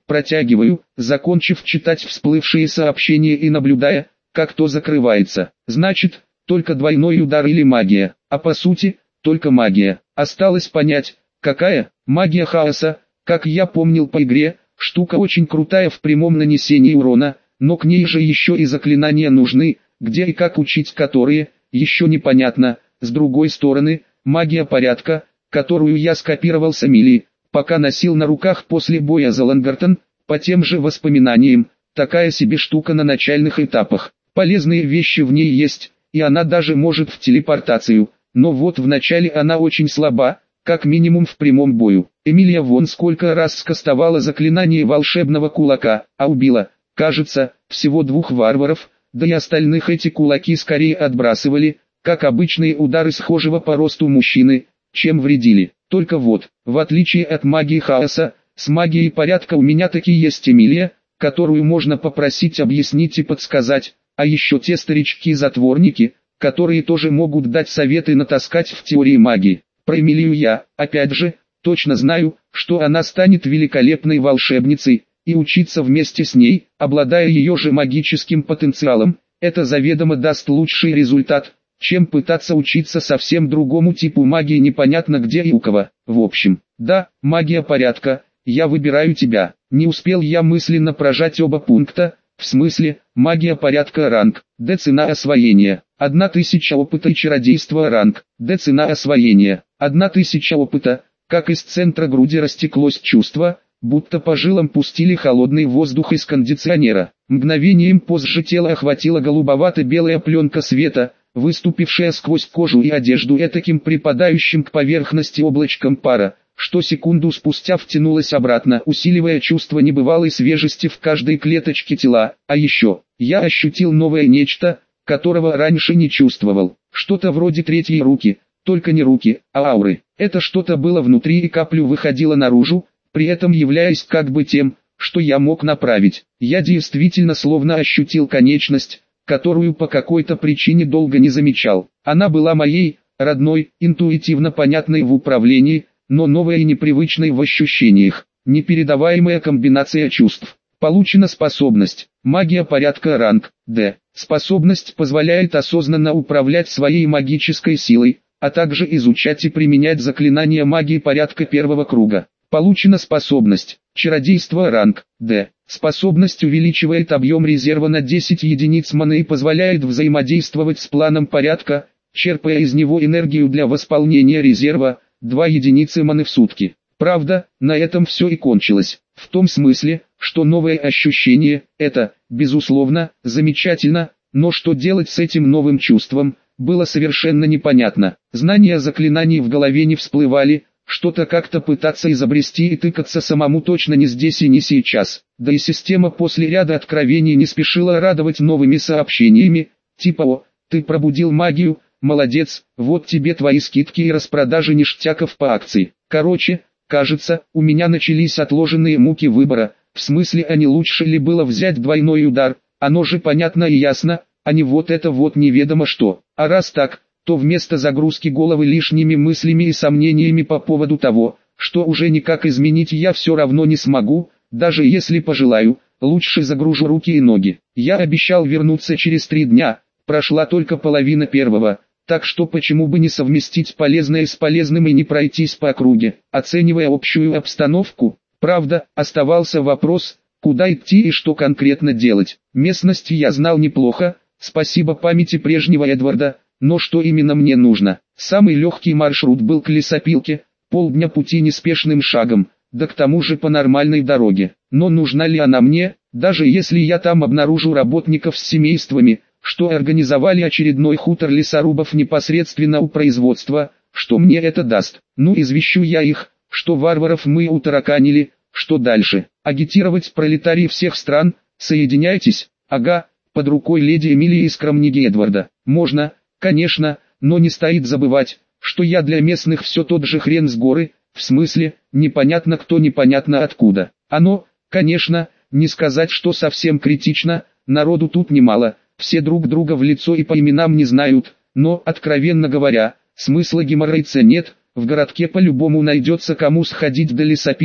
Протягиваю, закончив читать всплывшие сообщения и наблюдая, как то закрывается. Значит, только двойной удар или магия, а по сути, только магия. Осталось понять, какая магия хаоса. Как я помнил по игре, штука очень крутая в прямом нанесении урона, но к ней же еще и заклинания нужны, где и как учить которые, еще непонятно. С другой стороны, магия порядка, которую я скопировал с Эмилии, пока носил на руках после боя за Лангартон, по тем же воспоминаниям, такая себе штука на начальных этапах. Полезные вещи в ней есть, и она даже может в телепортацию, но вот в начале она очень слаба, как минимум в прямом бою. Эмилия вон сколько раз скастовала заклинание волшебного кулака, а убила, кажется, всего двух варваров, да и остальных эти кулаки скорее отбрасывали, как обычные удары схожего по росту мужчины, чем вредили. Только вот, в отличие от магии хаоса, с магией порядка у меня таки есть Эмилия, которую можно попросить объяснить и подсказать, а еще те старички-затворники, которые тоже могут дать советы натаскать в теории магии. Про Эмилию я, опять же, точно знаю, что она станет великолепной волшебницей, и учиться вместе с ней, обладая ее же магическим потенциалом, это заведомо даст лучший результат, чем пытаться учиться совсем другому типу магии непонятно где и у кого. В общем, да, магия порядка, я выбираю тебя. Не успел я мысленно прожать оба пункта, в смысле, магия порядка ранг, Д цена освоения, одна тысяча опыта и чародейство ранг, Д цена освоения, одна тысяча опыта. Как из центра груди растеклось чувство, будто по жилам пустили холодный воздух из кондиционера. Мгновением позже тело охватила голубовато-белая пленка света, выступившая сквозь кожу и одежду этаким припадающим к поверхности облачком пара, что секунду спустя втянулось обратно, усиливая чувство небывалой свежести в каждой клеточке тела. А еще, я ощутил новое нечто, которого раньше не чувствовал, что-то вроде третьей руки, только не руки, а ауры. Это что-то было внутри и каплю выходило наружу, при этом являясь как бы тем, что я мог направить. Я действительно словно ощутил конечность, которую по какой-то причине долго не замечал. Она была моей, родной, интуитивно понятной в управлении, но новой и непривычной в ощущениях. Непередаваемая комбинация чувств. Получена способность. Магия порядка ранг Д. Способность позволяет осознанно управлять своей магической силой, а также изучать и применять заклинания магии порядка первого круга. Получена способность. Чародейство ранг Д. Способность увеличивает объем резерва на десять единиц маны и позволяет взаимодействовать с планом порядка, черпая из него энергию для восполнения резерва, два единицы маны в сутки. Правда, на этом все и кончилось. В том смысле, что новое ощущение – это, безусловно, замечательно, но что делать с этим новым чувством, было совершенно непонятно. Знания заклинаний в голове не всплывали, что-то как-то пытаться изобрести и тыкаться самому точно не здесь и не сейчас. Да и система после ряда откровений не спешила радовать новыми сообщениями, типа «О, ты пробудил магию, молодец, вот тебе твои скидки и распродажи ништяков по акции». Короче, кажется, у меня начались отложенные муки выбора, в смысле, а не лучше ли было взять двойной удар, оно же понятно и ясно, а не вот это вот неведомо что. А раз так, то вместо загрузки головы лишними мыслями и сомнениями по поводу того, что уже никак изменить я все равно не смогу, даже если пожелаю, лучше загружу руки и ноги. Я обещал вернуться через три дня, прошла только половина первого, так что почему бы не совместить полезное с полезным и не пройтись по округе, оценивая общую обстановку. Правда, оставался вопрос, куда идти и что конкретно делать. Местность я знал неплохо, спасибо памяти прежнего Эдварда, но что именно мне нужно? Самый легкий маршрут был к лесопилке, полдня пути неспешным шагом, да к тому же по нормальной дороге. Но нужна ли она мне, даже если я там обнаружу работников с семействами, что организовали очередной хутор лесорубов непосредственно у производства, что мне это даст? Ну, извещу я их, что варваров мы утараканили, что дальше? Агитировать пролетарии всех стран, соединяйтесь, ага, под рукой леди Эмилии из Кромниги Эдварда. Можно, конечно, но не стоит забывать, что я для местных все тот же хрен с горы, в смысле, непонятно кто непонятно откуда. Оно, конечно, не сказать, что совсем критично, народу тут немало, все друг друга в лицо и по именам не знают, но, откровенно говоря, смысла геморройца нет, в городке по-любому найдется кому сходить до лесопилки,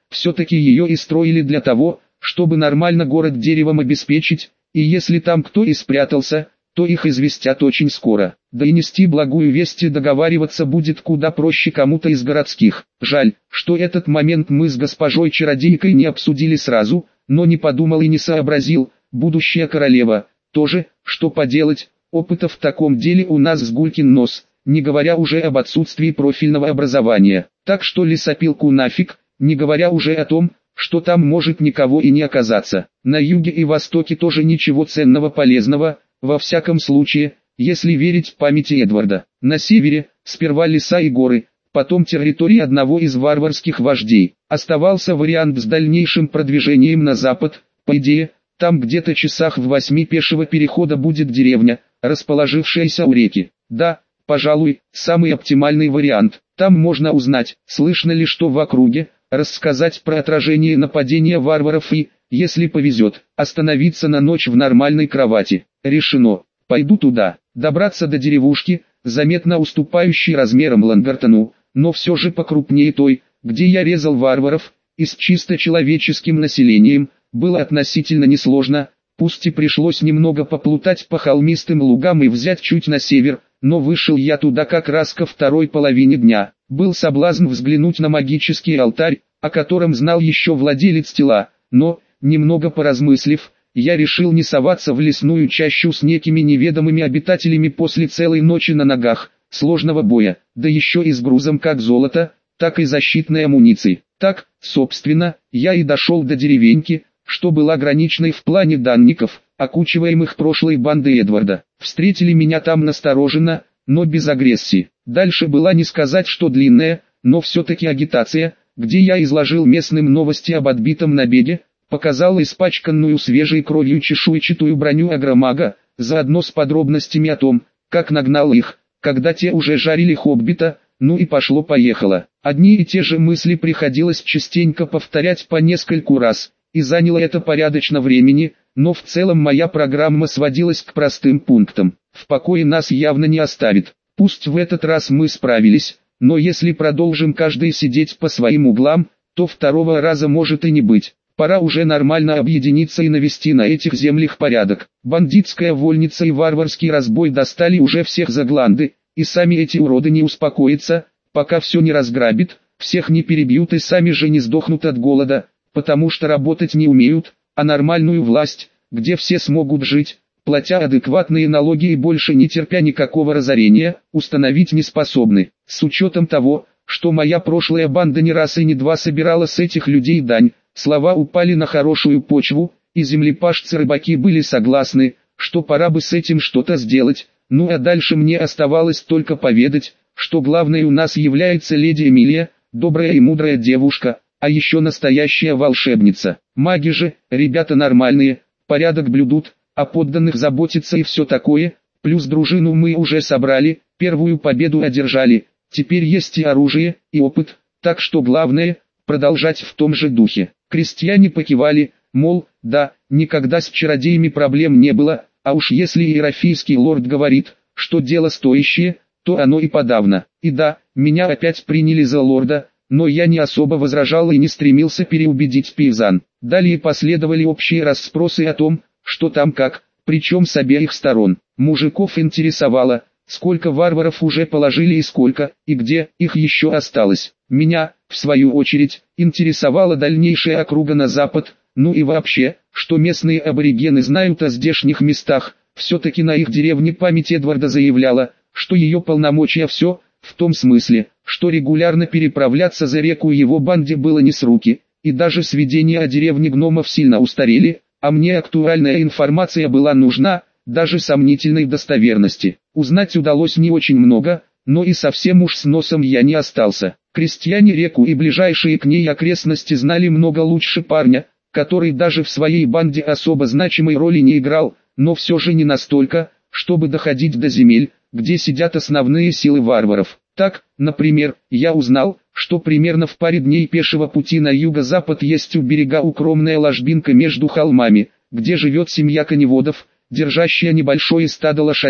все-таки ее и строили для того, чтобы нормально город деревом обеспечить, и если там кто и спрятался, то их известят очень скоро. Да и нести благую весть и договариваться будет куда проще кому-то из городских. Жаль, что этот момент мы с госпожой-чародейкой не обсудили сразу, но не подумал и не сообразил, будущая королева, тоже, что поделать, опыта в таком деле у нас с гулькин нос, не говоря уже об отсутствии профильного образования. Так что лесопилку нафиг, не говоря уже о том, что там может никого и не оказаться. На юге и востоке тоже ничего ценного полезного, во всяком случае, если верить памяти Эдварда. На севере, сперва леса и горы, потом территория одного из варварских вождей. Оставался вариант с дальнейшим продвижением на запад, по идее, там где-то часах в восьми пешего перехода будет деревня, расположившаяся у реки. Да, пожалуй, самый оптимальный вариант. Там можно узнать, слышно ли что в округе, рассказать про отражение нападения варваров и, если повезет, остановиться на ночь в нормальной кровати. Решено. Пойду туда. Добраться до деревушки, заметно уступающей размерам Лангартону, но все же покрупнее той, где я резал варваров, и с чисто человеческим населением, было относительно несложно, пусть и пришлось немного поплутать по холмистым лугам и взять чуть на север, но вышел я туда как раз ко второй половине дня. Был соблазн взглянуть на магический алтарь, о котором знал еще владелец тела, но, немного поразмыслив, я решил не соваться в лесную чащу с некими неведомыми обитателями после целой ночи на ногах, сложного боя, да еще и с грузом как золота, так и защитной амуниции. Так, собственно, я и дошел до деревеньки, что была граничной в плане данников, окучиваемых прошлой бандой Эдварда. Встретили меня там настороженно, но без агрессии. Дальше была не сказать что длинная, но все-таки агитация, где я изложил местным новости об отбитом набеге, показал испачканную свежей кровью чешуйчатую броню агромага, заодно с подробностями о том, как нагнал их, когда те уже жарили хоббита, ну и пошло-поехало. Одни и те же мысли приходилось частенько повторять по нескольку раз, и заняло это порядочно времени, но в целом моя программа сводилась к простым пунктам. В покое нас явно не оставит. Пусть в этот раз мы справились, но если продолжим каждый сидеть по своим углам, то второго раза может и не быть. Пора уже нормально объединиться и навести на этих землях порядок. Бандитская вольница и варварский разбой достали уже всех за гланды, и сами эти уроды не успокоятся, пока все не разграбят, всех не перебьют и сами же не сдохнут от голода, потому что работать не умеют, а нормальную власть, где все смогут жить, платя адекватные налоги и больше не терпя никакого разорения, установить не способны. С учетом того, что моя прошлая банда не раз и не два собирала с этих людей дань, слова упали на хорошую почву, и землепашцы-рыбаки были согласны, что пора бы с этим что-то сделать, ну а дальше мне оставалось только поведать, что главной у нас является леди Эмилия, добрая и мудрая девушка, а еще настоящая волшебница. Маги же, ребята нормальные, порядок блюдут, о подданных заботятся и все такое, плюс дружину мы уже собрали, первую победу одержали, теперь есть и оружие, и опыт, так что главное, продолжать в том же духе. Крестьяне покивали, мол, да, никогда с чародеями проблем не было, а уж если иерофийский лорд говорит, что дело стоящее, то оно и подавно. И да, меня опять приняли за лорда, но я не особо возражал и не стремился переубедить пейзан. Далее последовали общие расспросы о том, что там как, причем с обеих сторон. Мужиков интересовало, сколько варваров уже положили и сколько, и где их еще осталось. Меня, в свою очередь, интересовала дальнейшая округа на запад, ну и вообще, что местные аборигены знают о здешних местах. Все-таки на их деревне память Эдварда заявляла, что ее полномочия все, в том смысле, что регулярно переправляться за реку его банде было не с руки, и даже сведения о деревне гномов сильно устарели, а мне актуальная информация была нужна, даже сомнительной достоверности. Узнать удалось не очень много, но и совсем уж с носом я не остался. Крестьяне реку и ближайшие к ней окрестности знали много лучше парня, который даже в своей банде особо значимой роли не играл, но все же не настолько, чтобы доходить до земель, где сидят основные силы варваров. Так, например, я узнал, что примерно в паре дней пешего пути на юго-запад есть у берега укромная ложбинка между холмами, где живет семья коневодов, держащая небольшое стадо лошадей,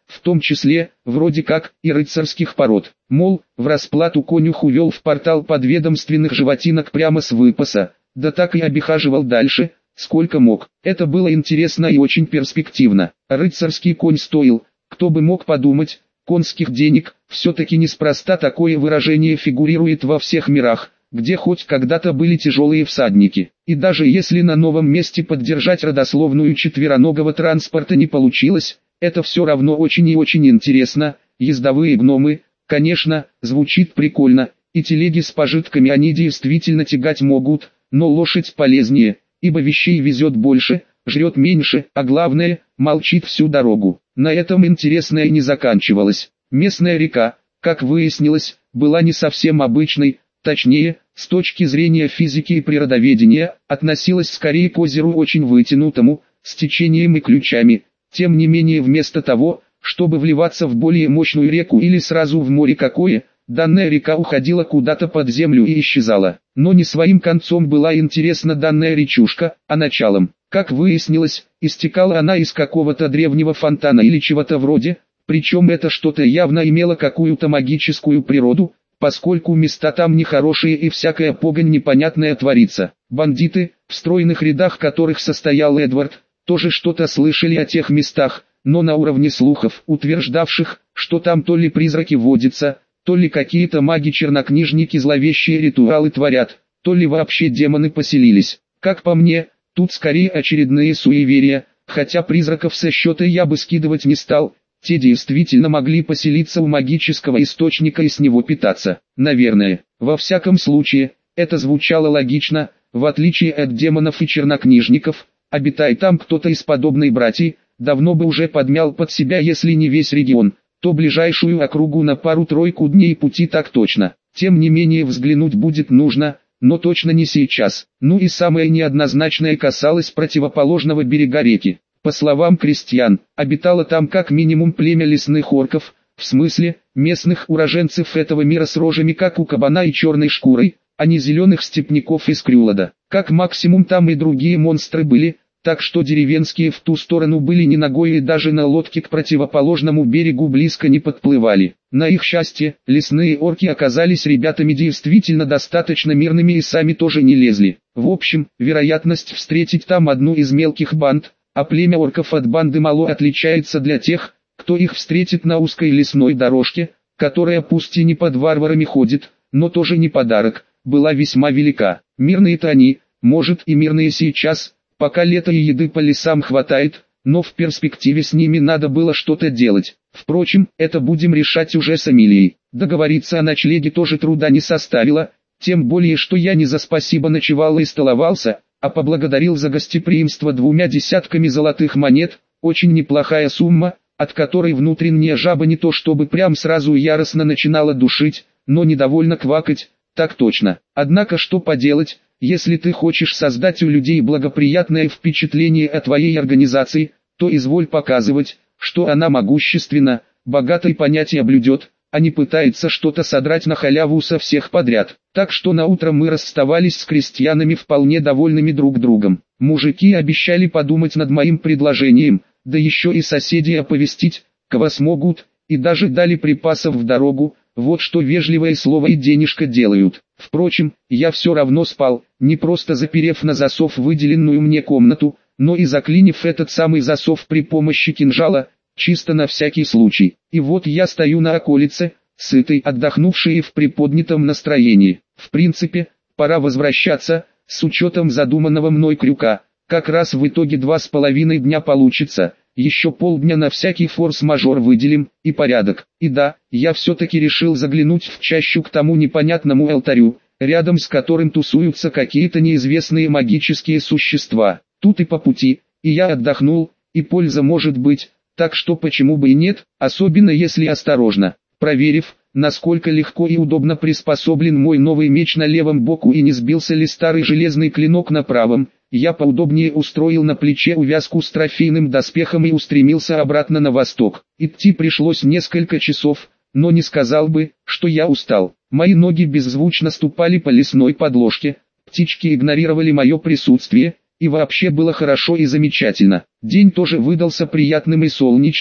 в том числе, вроде как, и рыцарских пород. Мол, в расплату конюх увел в портал подведомственных животинок прямо с выпаса, да так и обихаживал дальше, сколько мог. Это было интересно и очень перспективно. Рыцарский конь стоил, кто бы мог подумать, конских денег. Все-таки неспроста такое выражение фигурирует во всех мирах, где хоть когда-то были тяжелые всадники. И даже если на новом месте поддержать родословную четвероногого транспорта не получилось, это все равно очень и очень интересно. Ездовые гномы, конечно, звучит прикольно, и телеги с пожитками они действительно тягать могут, но лошадь полезнее, ибо вещей везет больше, жрет меньше, а главное, молчит всю дорогу. На этом интересное не заканчивалось. Местная река, как выяснилось, была не совсем обычной, точнее, с точки зрения физики и природоведения, относилась скорее к озеру очень вытянутому, с течением и ключами. Тем не менее, вместо того, чтобы вливаться в более мощную реку или сразу в море какое, данная река уходила куда-то под землю и исчезала. Но не своим концом была интересна данная речушка, а началом. Как выяснилось, истекала она из какого-то древнего фонтана или чего-то вроде, причем это что-то явно имело какую-то магическую природу, поскольку места там нехорошие и всякая погонь непонятная творится. Бандиты, в стройных рядах которых состоял Эдвард, тоже что-то слышали о тех местах, но на уровне слухов, утверждавших, что там то ли призраки водятся, то ли какие-то маги-чернокнижники зловещие ритуалы творят, то ли вообще демоны поселились. Как по мне, тут скорее очередные суеверия, хотя призраков со счета я бы скидывать не стал, те действительно могли поселиться у магического источника и с него питаться. Наверное, во всяком случае, это звучало логично, в отличие от демонов и чернокнижников, обитай там кто-то из подобной братьи, давно бы уже подмял под себя если не весь регион, то ближайшую округу на пару-тройку дней пути так точно. Тем не менее взглянуть будет нужно, но точно не сейчас. Ну и самое неоднозначное касалось противоположного берега реки. По словам крестьян, обитало там как минимум племя лесных орков, в смысле, местных уроженцев этого мира с рожами как у кабана и черной шкурой, а не зеленых степняков из Крюлада. Как максимум там и другие монстры были, так что деревенские в ту сторону были не ногой и даже на лодке к противоположному берегу близко не подплывали. На их счастье, лесные орки оказались ребятами действительно достаточно мирными и сами тоже не лезли. В общем, вероятность встретить там одну из мелких банд, а племя орков от банды мало отличается для тех, кто их встретит на узкой лесной дорожке, которая пусть и не под варварами ходит, но тоже не подарок, была весьма велика. Мирные-то они, может и мирные сейчас, пока лето и еды по лесам хватает, но в перспективе с ними надо было что-то делать. Впрочем, это будем решать уже с Эмилией. Договориться о ночлеге тоже труда не составило, тем более что я не за спасибо ночевал и столовался, а поблагодарил за гостеприимство двумя десятками золотых монет, очень неплохая сумма, от которой внутренняя жаба не то чтобы прям сразу яростно начинала душить, но недовольно квакать, так точно. Однако что поделать, если ты хочешь создать у людей благоприятное впечатление о твоей организации, то изволь показывать, что она могущественна, богато и понятия блюдет, а не пытается что-то содрать на халяву со всех подряд. Так что на утро мы расставались с крестьянами вполне довольными друг другом. Мужики обещали подумать над моим предложением, да еще и соседей оповестить, кого смогут, и даже дали припасов в дорогу, вот что вежливое слово и денежка делают. Впрочем, я все равно спал, не просто заперев на засов выделенную мне комнату, но и заклинив этот самый засов при помощи кинжала, чисто на всякий случай. И вот я стою на околице, сытый, отдохнувший и в приподнятом настроении. В принципе, пора возвращаться, с учетом задуманного мной крюка. Как раз в итоге два с половиной дня получится, еще полдня на всякий форс-мажор выделим, и порядок. И да, я все-таки решил заглянуть в чащу к тому непонятному алтарю, рядом с которым тусуются какие-то неизвестные магические существа. Тут и по пути, и я отдохнул, и польза может быть, так что почему бы и нет, особенно если осторожно. Проверив, насколько легко и удобно приспособлен мой новый меч на левом боку и не сбился ли старый железный клинок на правом, я поудобнее устроил на плече увязку с трофейным доспехом и устремился обратно на восток. Идти пришлось несколько часов, но не сказал бы, что я устал. Мои ноги беззвучно ступали по лесной подложке, птички игнорировали мое присутствие, и вообще было хорошо и замечательно. День тоже выдался приятным и солнечным,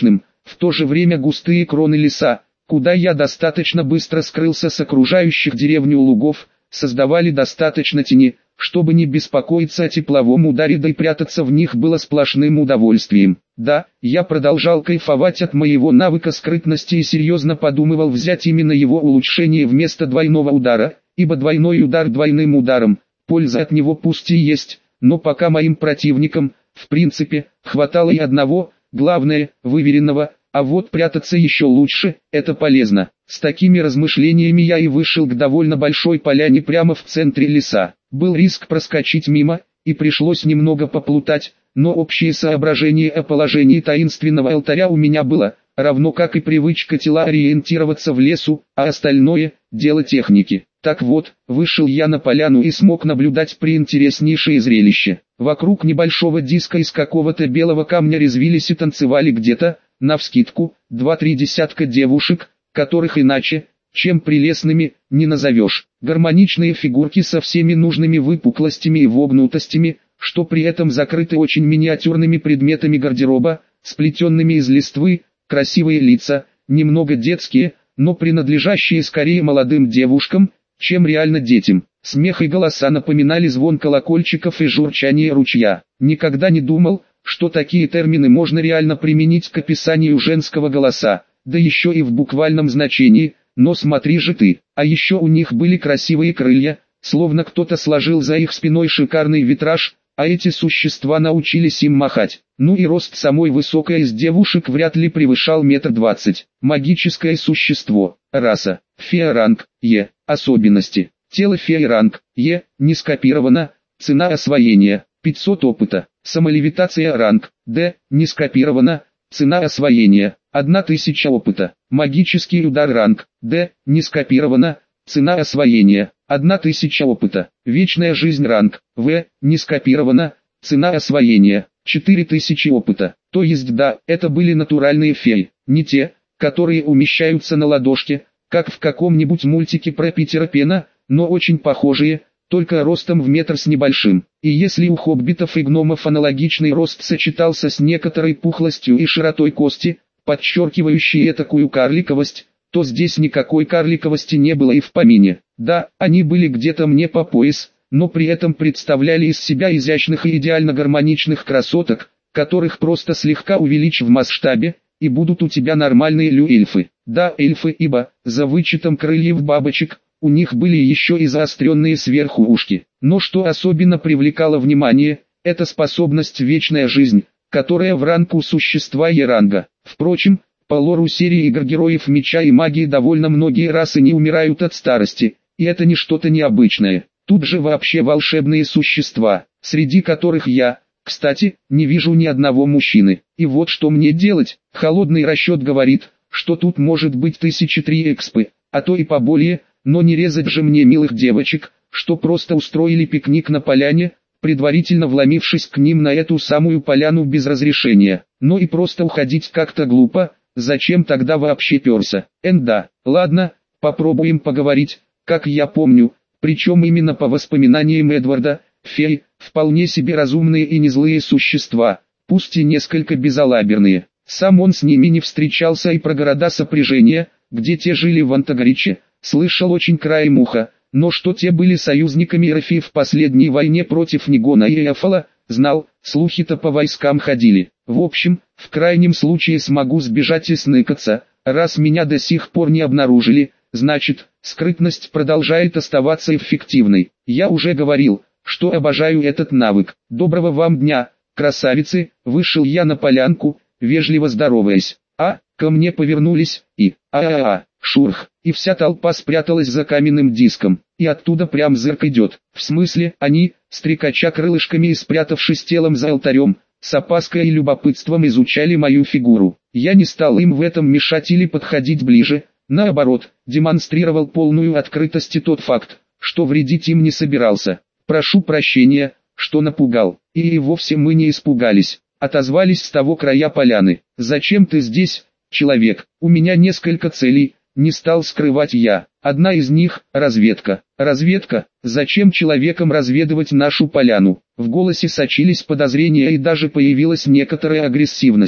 в то же время густые кроны леса, куда я достаточно быстро скрылся с окружающих деревню лугов, создавали достаточно тени, чтобы не беспокоиться о тепловом ударе, да и прятаться в них было сплошным удовольствием. Да, я продолжал кайфовать от моего навыка скрытности и серьезно подумывал взять именно его улучшение вместо двойного удара, ибо двойной удар двойным ударом, польза от него пусть и есть, но пока моим противникам, в принципе, хватало и одного, главное, выверенного, а вот прятаться еще лучше, это полезно. С такими размышлениями я и вышел к довольно большой поляне прямо в центре леса. Был риск проскочить мимо, и пришлось немного поплутать, но общее соображение о положении таинственного алтаря у меня было, равно как и привычка тела ориентироваться в лесу, а остальное – дело техники. Так вот, вышел я на поляну и смог наблюдать приинтереснейшее зрелище. Вокруг небольшого диска из какого-то белого камня резвились и танцевали где-то, навскидку, два-три десятка девушек, которых иначе, чем прелестными, не назовешь. Гармоничные фигурки со всеми нужными выпуклостями и вогнутостями, что при этом закрыты очень миниатюрными предметами гардероба, сплетенными из листвы, красивые лица, немного детские, но принадлежащие скорее молодым девушкам, чем реально детям. Смех и голоса напоминали звон колокольчиков и журчание ручья. Никогда не думал, что такие термины можно реально применить к описанию женского голоса, да еще и в буквальном значении, но смотри же ты. А еще у них были красивые крылья, словно кто-то сложил за их спиной шикарный витраж, а эти существа научились им махать. Ну и рост самой высокой из девушек вряд ли превышал метр двадцать. Магическое существо. Раса. Фея ранг. Е. Особенности. Тело феи ранг. Е. Не скопировано. Цена освоения. пятьсот опыта. Самолевитация ранг. Д. Не скопировано. Цена освоения. тысяча опыта. Магический удар ранг. Д. Не скопировано. Цена освоения. тысяча опыта. Вечная жизнь ранг. В. Не скопировано. Цена освоения. четыре тысячи опыта. То есть да, это были натуральные феи. Не те, которые умещаются на ладошке, как в каком-нибудь мультике про Питера Пена, но очень похожие, только ростом в метр с небольшим. И если у хоббитов и гномов аналогичный рост сочетался с некоторой пухлостью и широтой кости, подчеркивающей этакую карликовость, то здесь никакой карликовости не было и в помине. Да, они были где-то мне по пояс, но при этом представляли из себя изящных и идеально гармоничных красоток, которых просто слегка увеличь в масштабе, и будут у тебя нормальные люэльфы. Да, эльфы, ибо, за вычетом крыльев бабочек, у них были еще и заостренные сверху ушки. Но что особенно привлекало внимание, это способность вечная жизнь, которая в ранг у существа Е-ранга. Впрочем, по лору серии игр героев меча и магии довольно многие расы не умирают от старости, и это не что-то необычное. Тут же вообще волшебные существа, среди которых я, кстати, не вижу ни одного мужчины. И вот что мне делать? Холодный расчет говорит, что тут может быть тысячи три экспы, а то и поболее, но не резать же мне милых девочек, что просто устроили пикник на поляне, предварительно вломившись к ним на эту самую поляну без разрешения. Но и просто уходить как-то глупо, зачем тогда вообще перся? Энда, ладно, попробуем поговорить, как я помню, причем именно по воспоминаниям Эдварда, феи, вполне себе разумные и не злые существа, пусть и несколько безалаберные. Сам он с ними не встречался и про города сопряжения, где те жили в Антагриче, слышал очень краем уха, но что те были союзниками Эрфи в последней войне против Нигона и Эфала, знал, слухи-то по войскам ходили. В общем, в крайнем случае смогу сбежать и сныкаться, раз меня до сих пор не обнаружили, значит, скрытность продолжает оставаться эффективной. Я уже говорил, что обожаю этот навык. Доброго вам дня, красавицы, вышел я на полянку, вежливо здороваясь. А, ко мне повернулись, и, а-а-а, шурх, и вся толпа спряталась за каменным диском, и оттуда прям зырк идет. В смысле, они, стрекача крылышками и спрятавшись телом за алтарем, с опаской и любопытством изучали мою фигуру. Я не стал им в этом мешать или подходить ближе, наоборот, демонстрировал полную открытость и тот факт, что вредить им не собирался. Прошу прощения, что напугал, и вовсе мы не испугались, отозвались с того края поляны. Зачем ты здесь, человек? У меня несколько целей, не стал скрывать я. Одна из них – разведка. Разведка? Зачем человекам разведывать нашу поляну? В голосе сочились подозрения и даже появилась некоторая агрессивность.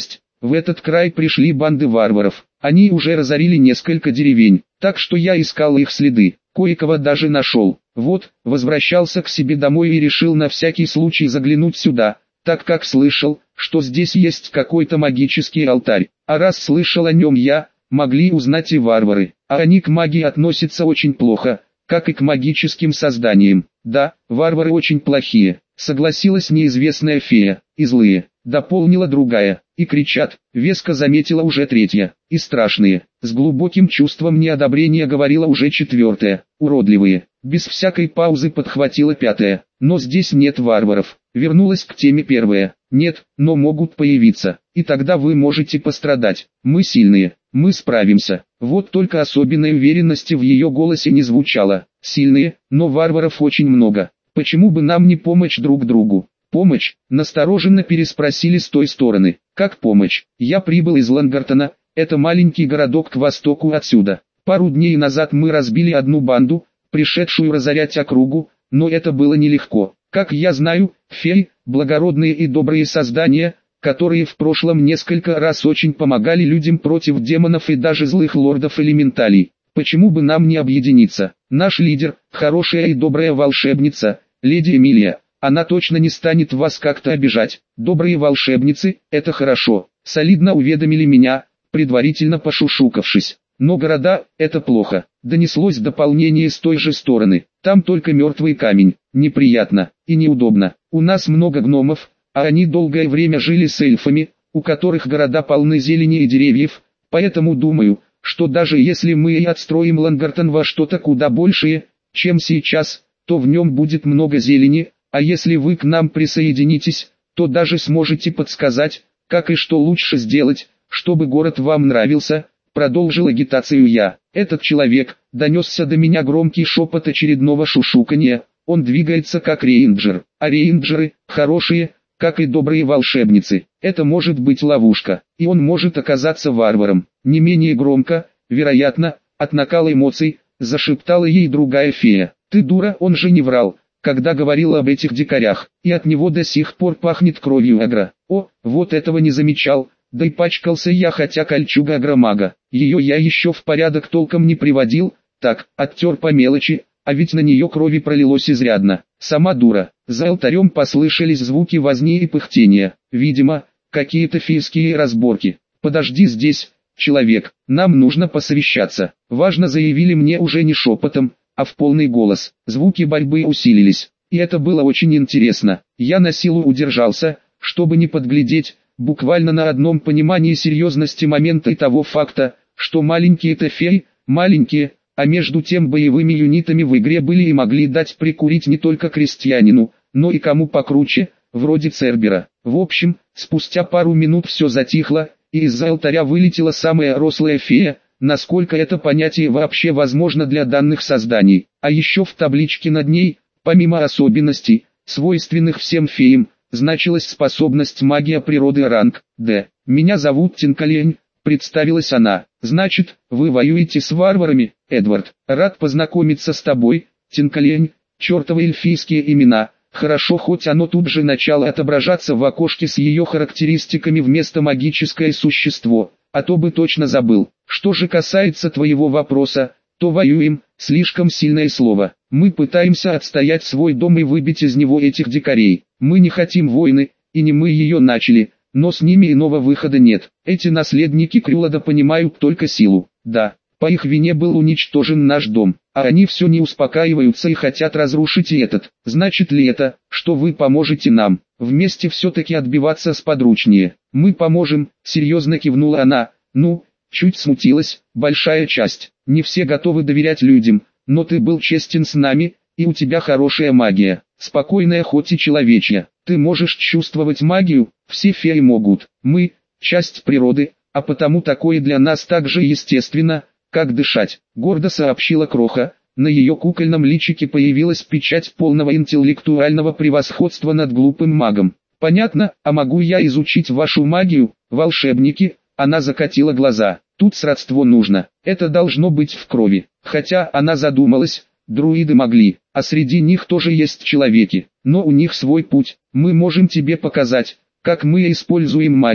В этот край пришли банды варваров. Они уже разорили несколько деревень, так что я искал их следы. Кое-кого даже нашел. Вот, возвращался к себе домой и решил на всякий случай заглянуть сюда, так как слышал, что здесь есть какой-то магический алтарь. А раз слышал о нем я, могли узнать и варвары. А они к магии относятся очень плохо, как и к магическим созданиям. Да, варвары очень плохие, согласилась неизвестная фея, и злые, дополнила другая, и кричат, веско заметила уже третья, и страшные, с глубоким чувством неодобрения говорила уже четвертая, уродливые, без всякой паузы подхватила пятая, но здесь нет варваров, вернулась к теме первая, нет, но могут появиться, и тогда вы можете пострадать, мы сильные, мы справимся. Вот только особенной уверенности в ее голосе не звучало. Сильные, но варваров очень много. Почему бы нам не помочь друг другу? Помощь? Настороженно переспросили с той стороны. Как помощь? Я прибыл из Лангартона, это маленький городок к востоку отсюда. Пару дней назад мы разбили одну банду, пришедшую разорять округу, но это было нелегко. Как я знаю, феи, благородные и добрые создания, которые в прошлом несколько раз очень помогали людям против демонов и даже злых лордов-элементалей. Почему бы нам не объединиться? Наш лидер, хорошая и добрая волшебница, леди Эмилия, она точно не станет вас как-то обижать. Добрые волшебницы, это хорошо, солидно уведомили меня, предварительно пошушукавшись. Но города, это плохо. Донеслось дополнение с той же стороны. Там только мертвый камень, неприятно и неудобно. У нас много гномов, а они долгое время жили с эльфами, у которых города полны зелени и деревьев, поэтому думаю, что даже если мы и отстроим Лангартон во что-то куда большее, чем сейчас, то в нем будет много зелени, а если вы к нам присоединитесь, то даже сможете подсказать, как и что лучше сделать, чтобы город вам нравился, продолжил агитацию я. Этот человек, донесся до меня громкий шепот очередного шушуканья, он двигается как рейнджер, а рейнджеры, хорошие, как и добрые волшебницы, это может быть ловушка, и он может оказаться варваром. Не менее громко, вероятно, от накала эмоций, зашептала ей другая фея. Ты дура, он же не врал, когда говорил об этих дикарях, и от него до сих пор пахнет кровью агро. О, вот этого не замечал, да и пачкался я, хотя кольчуга агромага, ее я еще в порядок толком не приводил, так, оттер по мелочи, а ведь на нее крови пролилось изрядно. Сама дура. За алтарем послышались звуки возни и пыхтения. Видимо, какие-то фейские разборки. Подожди здесь, человек, нам нужно посовещаться. Важно, заявили мне уже не шепотом, а в полный голос. Звуки борьбы усилились. И это было очень интересно. Я на силу удержался, чтобы не подглядеть, буквально на одном понимании серьезности момента и того факта, что маленькие-то феи, маленькие, а между тем боевыми юнитами в игре были и могли дать прикурить не только крестьянину, но и кому покруче, вроде Цербера. В общем, спустя пару минут все затихло, и из-за алтаря вылетела самая рослая фея, насколько это понятие вообще возможно для данных созданий. А еще в табличке над ней, помимо особенностей, свойственных всем феям, значилась способность магия природы ранг Д. «Меня зовут Тинкалень», представилась она. «Значит, вы воюете с варварами, Эдвард? Рад познакомиться с тобой, Тинкалень». Чертовы эльфийские имена. Хорошо, хоть оно тут же начало отображаться в окошке с ее характеристиками вместо магическое существо, а то бы точно забыл. Что же касается твоего вопроса, то воюем, слишком сильное слово. Мы пытаемся отстоять свой дом и выбить из него этих дикарей. Мы не хотим войны, и не мы ее начали, но с ними иного выхода нет. Эти наследники Крюлада понимают только силу. Да, по их вине был уничтожен наш дом, а они все не успокаиваются и хотят разрушить и этот. Значит ли это, что вы поможете нам? Вместе все-таки отбиваться сподручнее. Мы поможем, серьезно кивнула она. Ну, чуть смутилась, большая часть. Не все готовы доверять людям, но ты был честен с нами, и у тебя хорошая магия. Спокойная, хоть и человечья. Ты можешь чувствовать магию, все феи могут. Мы – часть природы, а потому такое для нас так же естественно, как дышать. Гордо сообщила Кроха, на ее кукольном личике появилась печать полного интеллектуального превосходства над глупым магом. Понятно, а могу я изучить вашу магию, волшебники? Она закатила глаза. Тут сродство нужно, это должно быть в крови. Хотя она задумалась, друиды могли, а среди них тоже есть человеки, но у них свой путь. Мы можем тебе показать, как мы используем магию,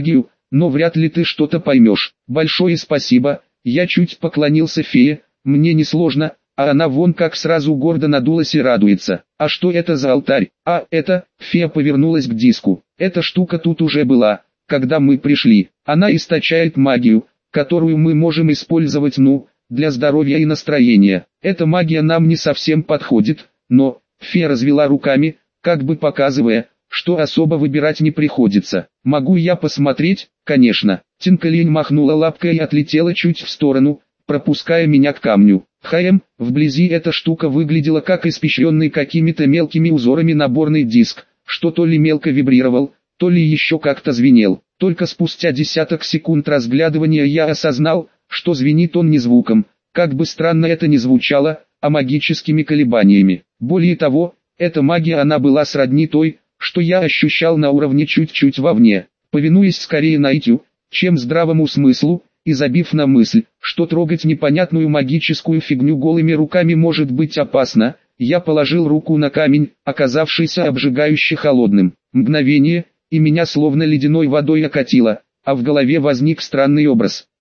но вряд ли ты что-то поймешь. Большое спасибо, я чуть поклонился фее, мне несложно, а она вон как сразу гордо надулась и радуется. А что это за алтарь? А, это, фея повернулась к диску. Эта штука тут уже была, когда мы пришли. Она источает магию, которую мы можем использовать, ну, для здоровья и настроения. Эта магия нам не совсем подходит, но, фея развела руками, как бы показывая, что особо выбирать не приходится. Могу я посмотреть? Конечно. Тинкалень махнула лапкой и отлетела чуть в сторону, пропуская меня к камню. Хаем, вблизи эта штука выглядела как испещренный какими-то мелкими узорами наборный диск, что то ли мелко вибрировал, то ли еще как-то звенел. Только спустя десяток секунд разглядывания я осознал, что звенит он не звуком, как бы странно это ни звучало, а магическими колебаниями. Более того, эта магия она была сродни той, что я ощущал на уровне чуть-чуть вовне. Повинуясь скорее наитию, чем здравому смыслу, и забив на мысль, что трогать непонятную магическую фигню голыми руками может быть опасно, я положил руку на камень, оказавшийся обжигающе холодным. Мгновение, и меня словно ледяной водой окатило, а в голове возник странный образ.